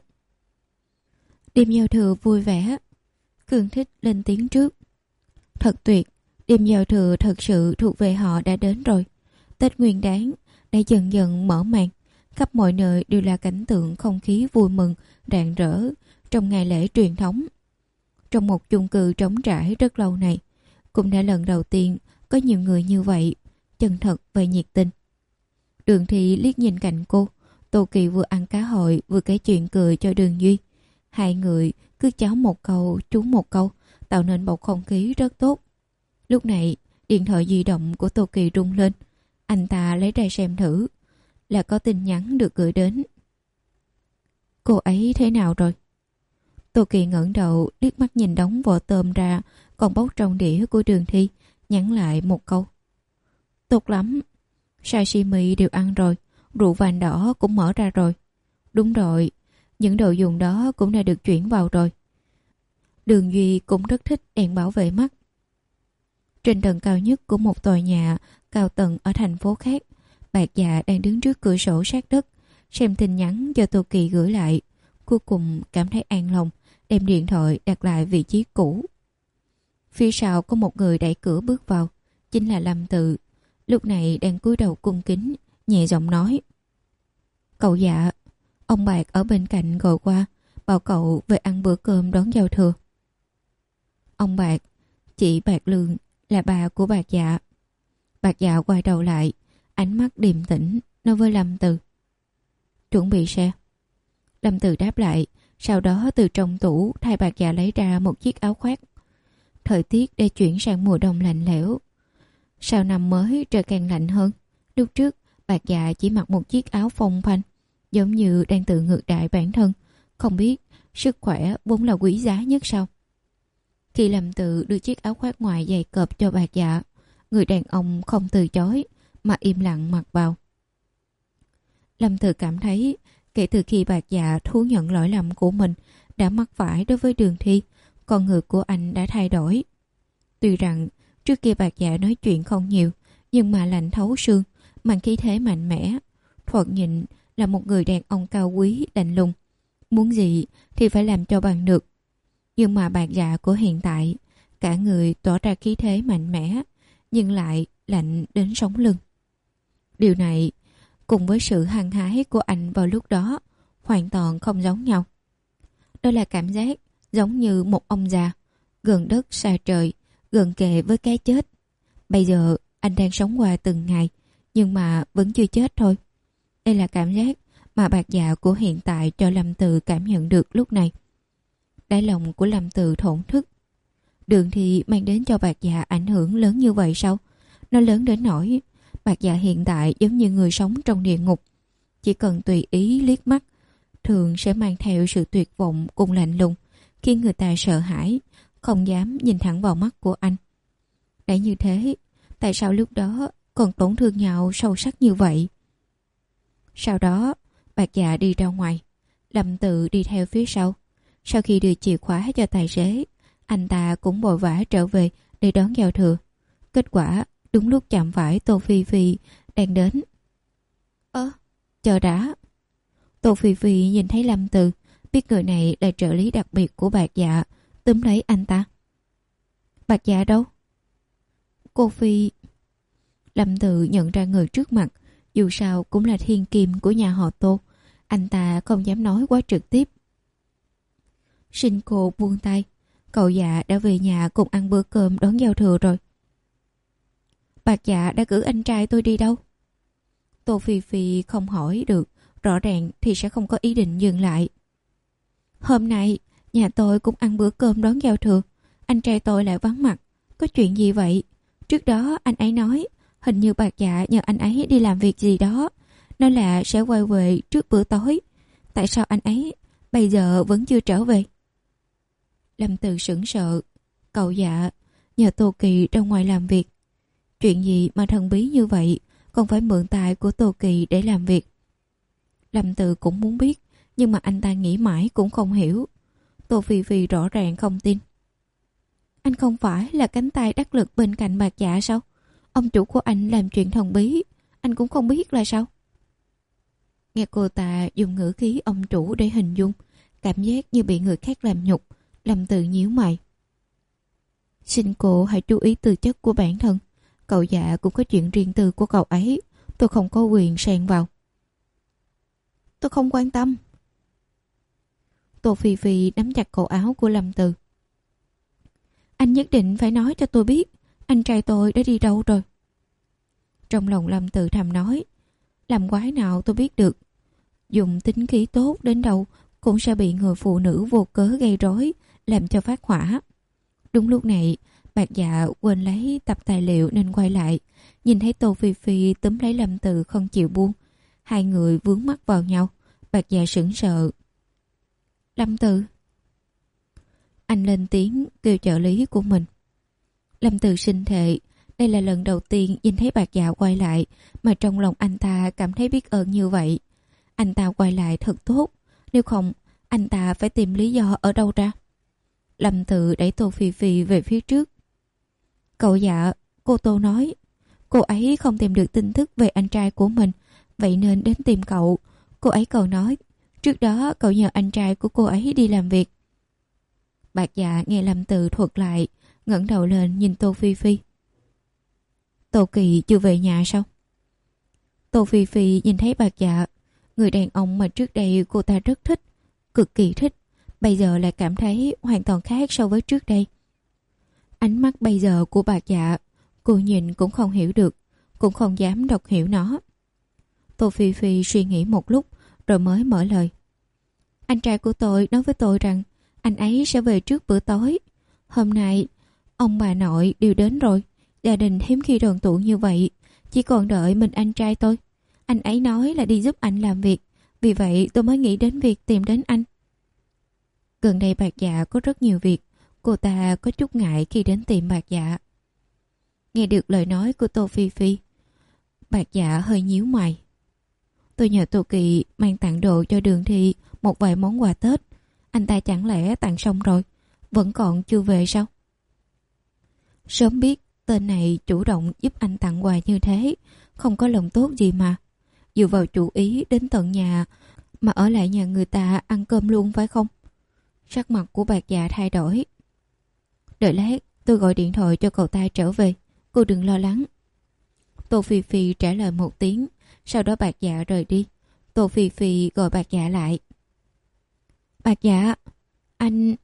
Speaker 1: Đêm giao thừa vui vẻ. Khương Thích lên tiếng trước. Thật tuyệt, đêm giao thừa thật sự thuộc về họ đã đến rồi. Tết Nguyên Đán đã dần dần mở màn. Khắp mọi nơi đều là cảnh tượng không khí vui mừng, rạng rỡ trong ngày lễ truyền thống. Trong một chung cư trống trải rất lâu này, cũng đã lần đầu tiên có nhiều người như vậy, chân thật và nhiệt tình. Đường Thi liếc nhìn cạnh cô. Tô Kỳ vừa ăn cá hồi vừa kể chuyện cười cho Đường Duy. Hai người cứ cháu một câu chú một câu, tạo nên bầu không khí rất tốt. Lúc này điện thoại di động của Tô Kỳ rung lên. Anh ta lấy ra xem thử, là có tin nhắn được gửi đến. Cô ấy thế nào rồi? Tô Kỳ ngẩng đầu liếc mắt nhìn đống vỏ tôm ra còn bốc trong đĩa của Đường Thi, nhắn lại một câu. Tốt lắm, sashimi đều ăn rồi, rượu vang đỏ cũng mở ra rồi. Đúng rồi, những đồ dùng đó cũng đã được chuyển vào rồi. Đường Duy cũng rất thích đèn bảo vệ mắt. Trên tầng cao nhất của một tòa nhà cao tầng ở thành phố khác, Bạc Dạ đang đứng trước cửa sổ sát đất, xem tin nhắn do Tô Kỳ gửi lại. Cuối cùng cảm thấy an lòng, đem điện thoại đặt lại vị trí cũ. Phía sau có một người đẩy cửa bước vào, chính là Lâm Tự. Lúc này đang cúi đầu cung kính, nhẹ giọng nói: "Cậu Dạ, ông Bạc ở bên cạnh gọi qua, bảo cậu về ăn bữa cơm đón giao thừa." Ông Bạc, chị Bạc Lương, là bà của Bạc Dạ. Bạc Dạ quay đầu lại, ánh mắt điềm tĩnh nói với Lâm Từ: "Chuẩn bị xe." Lâm Từ đáp lại, sau đó từ trong tủ thay Bạc Dạ lấy ra một chiếc áo khoác. Thời tiết đã chuyển sang mùa đông lạnh lẽo. Sau năm mới trời càng lạnh hơn. Lúc trước Bạc Dạ chỉ mặc một chiếc áo phông phanh, giống như đang tự ngược đại bản thân, không biết sức khỏe vốn là quý giá nhất sao. Khi Lâm Tự đưa chiếc áo khoác ngoài dày cộp cho Bạc Dạ, người đàn ông không từ chối mà im lặng mặc vào. Lâm Tự cảm thấy kể từ khi Bạc Dạ thú nhận lỗi lầm của mình đã mắc phải đối với Đường Thi, con người của anh đã thay đổi. Tuy rằng trước kia Bạc Dạ nói chuyện không nhiều, nhưng mà lạnh thấu xương, mang khí thế mạnh mẽ. Thoạt nhìn là một người đàn ông cao quý, lạnh lùng. Muốn gì thì phải làm cho bằng được. Nhưng mà Bạc Dạ của hiện tại, cả người tỏ ra khí thế mạnh mẽ, nhưng lại lạnh đến sống lưng. Điều này cùng với sự hăng hái của anh vào lúc đó hoàn toàn không giống nhau. Đó là cảm giác giống như một ông già gần đất xa trời, gần kề với cái chết. Bây giờ anh đang sống qua từng ngày, nhưng mà vẫn chưa chết thôi. Đây là cảm giác mà Bạc Dạ của hiện tại cho Lâm Từ cảm nhận được lúc này. Đáy lòng của Lâm Từ thổn thức. Đường Thi mang đến cho Bạc Dạ ảnh hưởng lớn như vậy sao? Nó lớn đến nỗi Bạc Dạ hiện tại giống như người sống trong địa ngục. Chỉ cần tùy ý liếc mắt, thường sẽ mang theo sự tuyệt vọng cùng lạnh lùng, khiến người ta sợ hãi, không dám nhìn thẳng vào mắt của anh. Đã như thế, tại sao lúc đó còn tổn thương nhau sâu sắc như vậy? Sau đó, Bạc Dạ đi ra ngoài, Lâm Tự đi theo phía sau. Sau khi đưa chìa khóa cho tài xế, anh ta cũng vội vã trở về để đón giao thừa. Kết quả, đúng lúc chạm phải Tô Phi Phi đang đến. Ơ, chờ đã. Tô Phi Phi nhìn thấy Lâm Tự, biết người này là trợ lý đặc biệt của Bạc Dạ, túm lấy anh ta. Bạc Dạ đâu? Cô Phi... Lâm Tự nhận ra người trước mặt, dù sao cũng là thiên kim của nhà họ Tô. Anh ta không dám nói quá trực tiếp. Xin cô buông tay, cậu Dạ đã về nhà cùng ăn bữa cơm đón giao thừa rồi. Bạc Dạ đã cử anh trai tôi đi đâu? Tô Phi Phi không hỏi được, rõ ràng thì sẽ không có ý định dừng lại. Hôm nay nhà tôi cũng ăn bữa cơm đón giao thừa, anh trai tôi lại vắng mặt. Có chuyện gì vậy? Trước đó anh ấy nói hình như Bạc Dạ nhờ anh ấy đi làm việc gì đó, nói là sẽ quay về trước bữa tối. Tại sao anh ấy bây giờ vẫn chưa trở về? Lâm Từ sững sờ. Cậu Dạ nhờ Tô Kỳ ra ngoài làm việc. Chuyện gì mà thần bí như vậy, còn phải mượn tài của Tô Kỳ để làm việc? Lâm Từ cũng muốn biết, nhưng mà anh ta nghĩ mãi cũng không hiểu. Tô Phi Phi rõ ràng không tin. Anh không phải là cánh tay đắc lực bên cạnh Bạc Dạ sao? Ông chủ của anh làm chuyện thần bí, anh cũng không biết là sao? Nghe cô ta dùng ngữ khí ông chủ để hình dung, cảm giác như bị người khác làm nhục. Lâm Từ nhíu mày. Xin cô hãy chú ý tư chất của bản thân. Cậu Dạ cũng có chuyện riêng tư của cậu ấy, tôi không có quyền xen vào. Tôi không quan tâm. Tô Phi Phi nắm chặt cổ áo của Lâm Từ. Anh nhất định phải nói cho tôi biết anh trai tôi đã đi đâu rồi. Trong lòng Lâm Từ thầm nói, làm quái nào tôi biết được. Dùng tính khí tốt đến đâu cũng sẽ bị người phụ nữ vô cớ gây rối, làm cho phát hỏa. Đúng lúc này, Bạc Dạ quên lấy tập tài liệu nên quay lại, nhìn thấy Tô Phi Phi túm lấy Lâm Từ không chịu buông. Hai người vướng mắt vào nhau. Bạc Dạ sững sờ. Lâm Từ. Anh lên tiếng kêu trợ lý của mình. Lâm Từ sinh thệ, đây là lần đầu tiên nhìn thấy Bạc Dạ quay lại mà trong lòng anh ta cảm thấy biết ơn như vậy. Anh ta quay lại thật tốt, nếu không anh ta phải tìm lý do ở đâu ra. Lâm Từ đẩy Tô Phi Phi về phía trước. Cậu Dạ, cô Tô nói cô ấy không tìm được tin tức về anh trai của mình, vậy nên đến tìm cậu. Cô ấy còn nói trước đó cậu nhờ anh trai của cô ấy đi làm việc. Bạc Dạ nghe Lâm Từ thuật lại, ngẩng đầu lên nhìn Tô Phi Phi. Tô Kỳ chưa về nhà sao? Tô Phi Phi nhìn thấy Bạc Dạ, người đàn ông mà trước đây cô ta rất thích, cực kỳ thích, bây giờ lại cảm thấy hoàn toàn khác so với trước đây. Ánh mắt bây giờ của Bạc Dạ, cô nhìn cũng không hiểu được, cũng không dám đọc hiểu nó. Tô Phi Phi suy nghĩ một lúc rồi mới mở lời. Anh trai của tôi nói với tôi rằng anh ấy sẽ về trước bữa tối. Hôm nay ông bà nội đều đến rồi, gia đình hiếm khi đoàn tụ như vậy, chỉ còn đợi mình anh trai tôi. Anh ấy nói là đi giúp anh làm việc, vì vậy tôi mới nghĩ đến việc tìm đến anh. Gần đây Bạc Dạ có rất nhiều việc, cô ta có chút ngại khi đến tìm Bạc Dạ. Nghe được lời nói của Tô Phi Phi, Bạc Dạ hơi nhíu mày. Tôi nhờ Tô Kỳ mang tặng đồ cho Đường Thi một vài món quà Tết. Anh ta chẳng lẽ tặng xong rồi, vẫn còn chưa về sao? Sớm biết tên này chủ động giúp anh tặng quà như thế, không có lòng tốt gì mà. Dựa vào chủ ý đến tận nhà mà ở lại nhà người ta ăn cơm luôn phải không? Sắc mặt của Bạc Dạ thay đổi. Đợi lát tôi gọi điện thoại cho cậu ta trở về, cô đừng lo lắng. Tô Phi Phi trả lời một tiếng, sau đó Bạc Dạ rời đi. Tô Phi Phi gọi Bạc Dạ lại. Bạc Dạ, anh...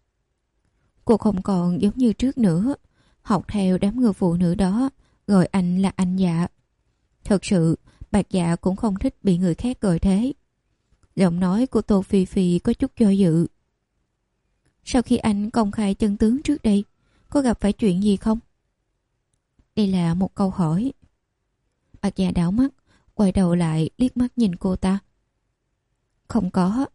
Speaker 1: Cô không còn giống như trước nữa, học theo đám người phụ nữ đó, gọi anh là anh Dạ. Thật sự, Bạc Dạ cũng không thích bị người khác gọi thế. Giọng nói của Tô Phi Phi có chút do dự. Sau khi anh công khai chân tướng trước đây, có gặp phải chuyện gì không? Đây là một câu hỏi. Bạc Dạ đảo mắt, quay đầu lại liếc mắt nhìn cô ta. Không có.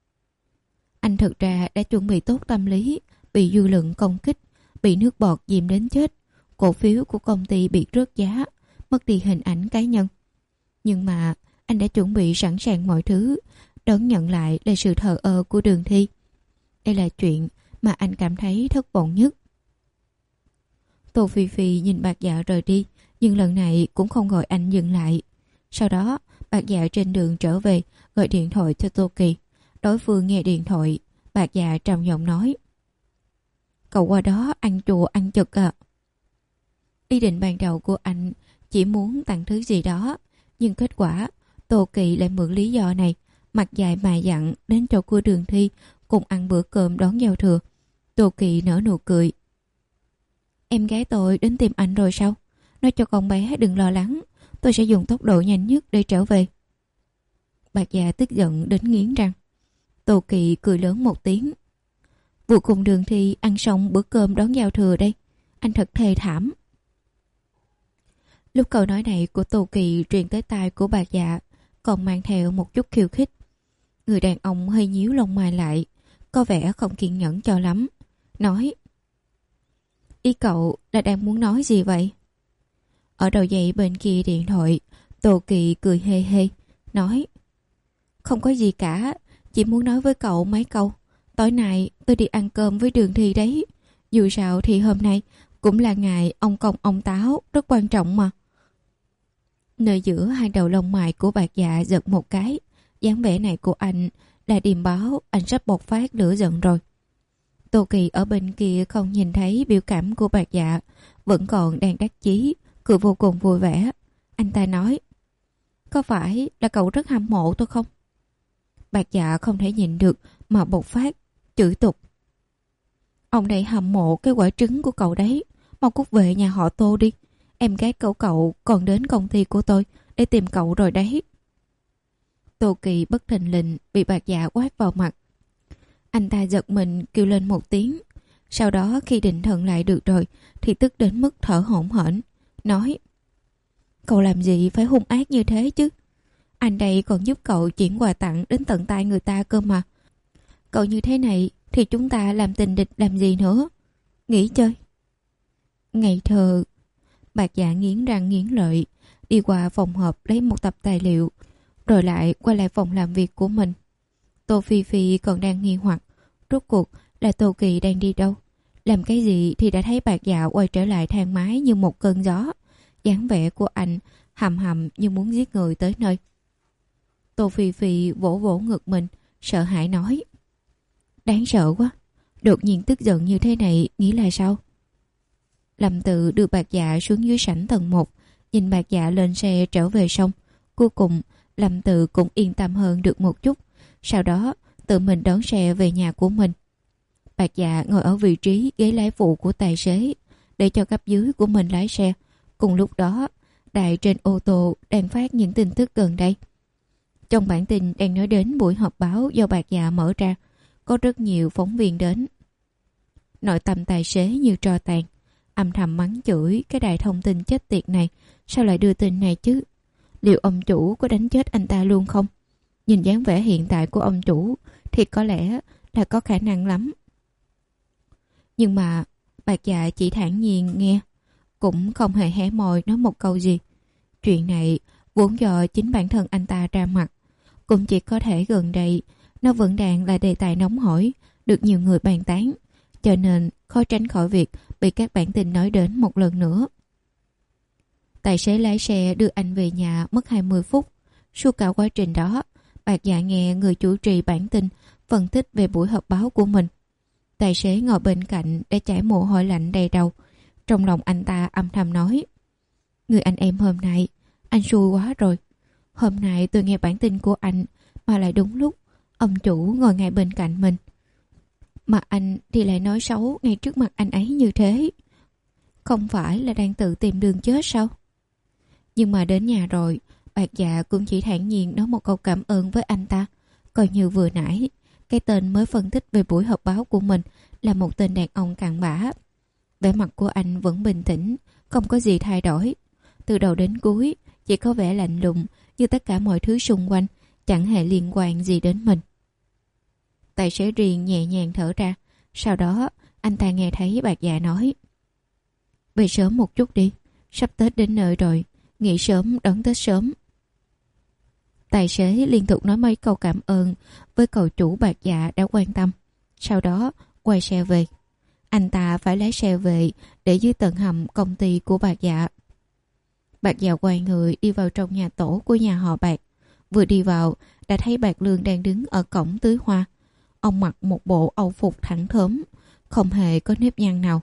Speaker 1: Anh thực ra đã chuẩn bị tốt tâm lý, bị dư luận công kích, bị nước bọt dìm đến chết, cổ phiếu của công ty bị rớt giá, mất đi hình ảnh cá nhân. Nhưng mà anh đã chuẩn bị sẵn sàng mọi thứ, đón nhận lại là sự thờ ơ của Đường Thi. Đây là chuyện mà anh cảm thấy thất vọng nhất. Tô Phi Phi nhìn Bạc Dạ rời đi, nhưng lần này cũng không gọi anh dừng lại. Sau đó, Bạc Dạ trên đường trở về, gọi điện thoại cho Tô Kỳ. Đối phương nghe điện thoại, Bạc Dạ trầm giọng nói. Cậu qua đó ăn chùa ăn chực à? Ý định ban đầu của anh chỉ muốn tặng thứ gì đó, nhưng kết quả Tô Kỳ lại mượn lý do này, mặt dài mà dặn đến chỗ của Đường Thi cùng ăn bữa cơm đón giao thừa. Tô Kỳ nở nụ cười. Em gái tôi đến tìm anh rồi sao? Nói cho con bé đừng lo lắng, tôi sẽ dùng tốc độ nhanh nhất để trở về. Bạc Dạ tức giận đến nghiến răng. Tô Kỳ cười lớn một tiếng. Vừa cùng Đường Thi ăn xong bữa cơm đón giao thừa đây, anh thật thê thảm. Lúc câu nói này của Tô Kỳ truyền tới tai của Bạc Dạ, còn mang theo một chút khiêu khích. Người đàn ông hơi nhíu lông mày lại, có vẻ không kiên nhẫn cho lắm. Nói. Ý cậu là đang muốn nói gì vậy? Ở đầu dây bên kia điện thoại, Tô Kỳ cười hê hê, nói. Không có gì cả, chỉ muốn nói với cậu mấy câu. Tối nay tôi đi ăn cơm với Đường Thi đấy. Dù sao thì hôm nay cũng là ngày ông công ông táo, rất quan trọng mà. Nơi giữa hai đầu lông mày của Bạc Dạ giật một cái. Dáng vẻ này của anh là điềm báo anh sắp bộc phát lửa giận rồi. Tô Kỳ ở bên kia không nhìn thấy biểu cảm của Bạc Dạ, vẫn còn đang đắc chí, cười vô cùng vui vẻ. Anh ta nói. Có phải là cậu rất hâm mộ tôi không? Bạc Dạ không thể nhịn được mà bộc phát, chửi tục. Ông đây hâm mộ cái quả trứng của cậu đấy. Mau cút về nhà họ Tô đi. Em gái cậu cậu còn đến công ty của tôi để tìm cậu rồi đấy. Tô Kỳ bất thình lình bị Bạc Dạ quát vào mặt. Anh ta giật mình kêu lên một tiếng. Sau đó khi định thần lại được rồi thì tức đến mức thở hổn hển, nói. Cậu làm gì phải hung ác như thế chứ? Anh đây còn giúp cậu chuyển quà tặng đến tận tay người ta cơ mà. Cậu như thế này thì chúng ta làm tình địch làm gì nữa? Nghỉ chơi. Ngày thơ. Bạc Dạ nghiến răng nghiến lợi, đi qua phòng họp lấy một tập tài liệu, rồi lại quay lại phòng làm việc của mình. Tô Phi Phi còn đang nghi hoặc, rốt cuộc là Tô Kỳ đang đi đâu, làm cái gì thì đã thấy Bạc Dạ quay trở lại thang máy như một cơn gió. Dáng vẻ của anh hầm hầm như muốn giết người tới nơi. Tô Phi Phi vỗ vỗ ngực mình, sợ hãi nói. Đáng sợ quá, Đột nhiên tức giận như thế này nghĩ là sao? Lâm Tự đưa Bạc Dạ xuống dưới sảnh tầng một, nhìn Bạc Dạ lên xe trở về sông. Cuối cùng Lâm Tự cũng yên tâm hơn được một chút. Sau đó tự mình đón xe về nhà của mình. Bạc Dạ ngồi ở vị trí ghế lái phụ của tài xế, để cho cấp dưới của mình lái xe. Cùng lúc đó, đài trên ô tô đang phát những tin tức gần đây. Trong bản tin đang nói đến buổi họp báo do Bạc Dạ mở ra, có rất nhiều phóng viên đến. Nội tâm tài xế như tro tàn, âm thầm mắng chửi cái đài thông tin chết tiệt này, sao lại đưa tin này chứ? Liệu ông chủ có đánh chết anh ta luôn không? Nhìn dáng vẻ hiện tại của ông chủ thì có lẽ là có khả năng lắm. Nhưng mà Bạc Dạ chỉ thản nhiên nghe, cũng không hề hé môi nói một câu gì. Chuyện này vốn do chính bản thân anh ta ra mặt, cũng chỉ có thể gần đây nó vẫn đang là đề tài nóng hổi, được nhiều người bàn tán, cho nên khó tránh khỏi việc bị các bản tin nói đến một lần nữa. Tài xế lái xe đưa anh về nhà mất hai mươi phút. Suốt cả quá trình đó, Bạc Dạ nghe người chủ trì bản tin phân tích về buổi họp báo của mình. Tài xế ngồi bên cạnh đã chảy mồ hôi lạnh đầy đầu. Trong lòng anh ta âm thầm nói: người anh em hôm nay, anh xui quá rồi. Hôm nay tôi nghe bản tin của anh mà lại đúng lúc ông chủ ngồi ngay bên cạnh mình, mà anh thì lại nói xấu ngay trước mặt anh ấy như thế. Không phải là đang tự tìm đường chết sao? Nhưng mà đến nhà rồi, Bạc Dạ cũng chỉ thản nhiên nói một câu cảm ơn với anh ta, coi như vừa nãy cái tên mới phân tích về buổi họp báo của mình là một tên đàn ông cặn bã. Vẻ mặt của anh vẫn bình tĩnh, không có gì thay đổi. Từ đầu đến cuối chỉ có vẻ lạnh lùng, như tất cả mọi thứ xung quanh chẳng hề liên quan gì đến mình. Tài xế riêng nhẹ nhàng thở ra. Sau đó anh ta nghe thấy Bạc Dạ nói: về sớm một chút đi, sắp Tết đến nơi rồi, nghỉ sớm đón Tết sớm. Tài xế liên tục nói mấy câu cảm ơn với cậu chủ Bạc Dạ đã quan tâm. Sau đó quay xe về. Anh ta phải lái xe về để dưới tầng hầm công ty của Bạc Dạ. Bạc Dạ quay người đi vào trong nhà tổ của nhà họ Bạc. Vừa đi vào đã thấy Bạc Lương đang đứng ở cổng tưới hoa. Ông mặc một bộ âu phục thẳng thớm, không hề có nếp nhăn nào.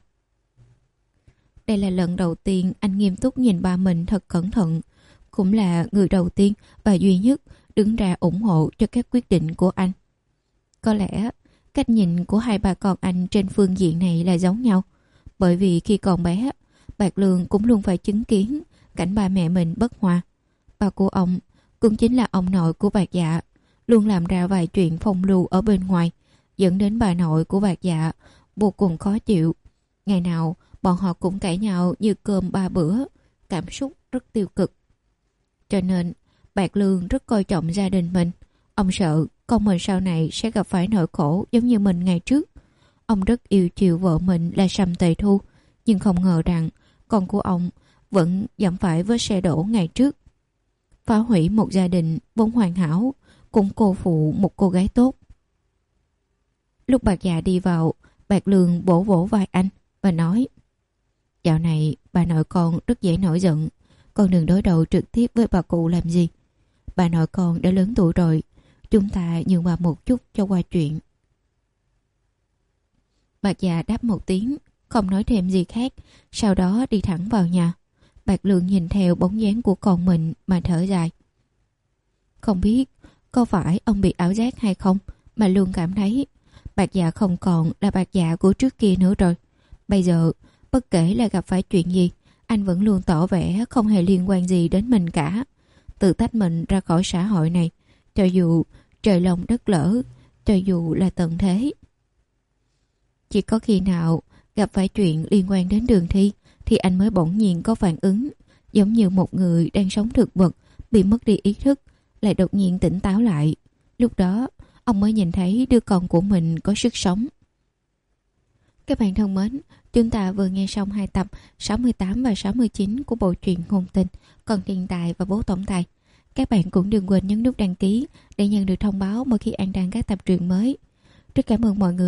Speaker 1: Đây là lần đầu tiên anh nghiêm túc nhìn ba mình thật cẩn thận, cũng là người đầu tiên và duy nhất đứng ra ủng hộ cho các quyết định của anh. Có lẽ cách nhìn của hai bà con anh trên phương diện này là giống nhau, bởi vì khi còn bé, Bạc Lương cũng luôn phải chứng kiến cảnh ba mẹ mình bất hòa. Ba của ông cũng chính là ông nội của Bạc Dạ, luôn làm ra vài chuyện phong lưu ở bên ngoài, dẫn đến bà nội của Bạc Dạ vô cùng khó chịu. Ngày nào bọn họ cũng cãi nhau như cơm ba bữa, cảm xúc rất tiêu cực. Cho nên Bạc Lương rất coi trọng gia đình mình. Ông sợ con mình sau này sẽ gặp phải nỗi khổ giống như mình ngày trước. Ông rất yêu chiều vợ mình là Sầm Tề Thu, nhưng không ngờ rằng con của ông vẫn dẫm phải vết xe đổ ngày trước, phá hủy một gia đình vốn hoàn hảo, cũng cô phụ một cô gái tốt. Lúc Bạc Dạ đi vào, Bạc Lương vỗ vỗ vai anh và nói: dạo này bà nội con rất dễ nổi giận, con đừng đối đầu trực tiếp với bà cụ làm gì. Bà nội con đã lớn tuổi rồi, chúng ta nhường bà một chút cho qua chuyện. Bạc Dạ đáp một tiếng, không nói thêm gì khác, sau đó đi thẳng vào nhà. Bạc Lương nhìn theo bóng dáng của con mình mà thở dài. Không biết có phải ông bị ảo giác hay không, mà luôn cảm thấy Bạc Dạ không còn là Bạc Dạ của trước kia nữa rồi. Bây giờ bất kể là gặp phải chuyện gì, anh vẫn luôn tỏ vẻ không hề liên quan gì đến mình cả, tự tách mình ra khỏi xã hội này, cho dù trời lòng đất lỡ, cho dù là tận thế. Chỉ có khi nào gặp phải chuyện liên quan đến Đường Thi thì anh mới bỗng nhiên có phản ứng, giống như một người đang sống thực vật bị mất đi ý thức lại đột nhiên tỉnh táo lại. Lúc đó ông mới nhìn thấy đứa con của mình có sức sống. Các bạn thân mến, chúng ta vừa nghe xong hai tập sáu mươi tám và sáu mươi chín của bộ truyện Ngôn Tình, Con Thiên Tài và Bố Tổng Tài. Các bạn cũng đừng quên nhấn nút đăng ký để nhận được thông báo mỗi khi An đăng các tập truyện mới. Rất cảm ơn mọi người.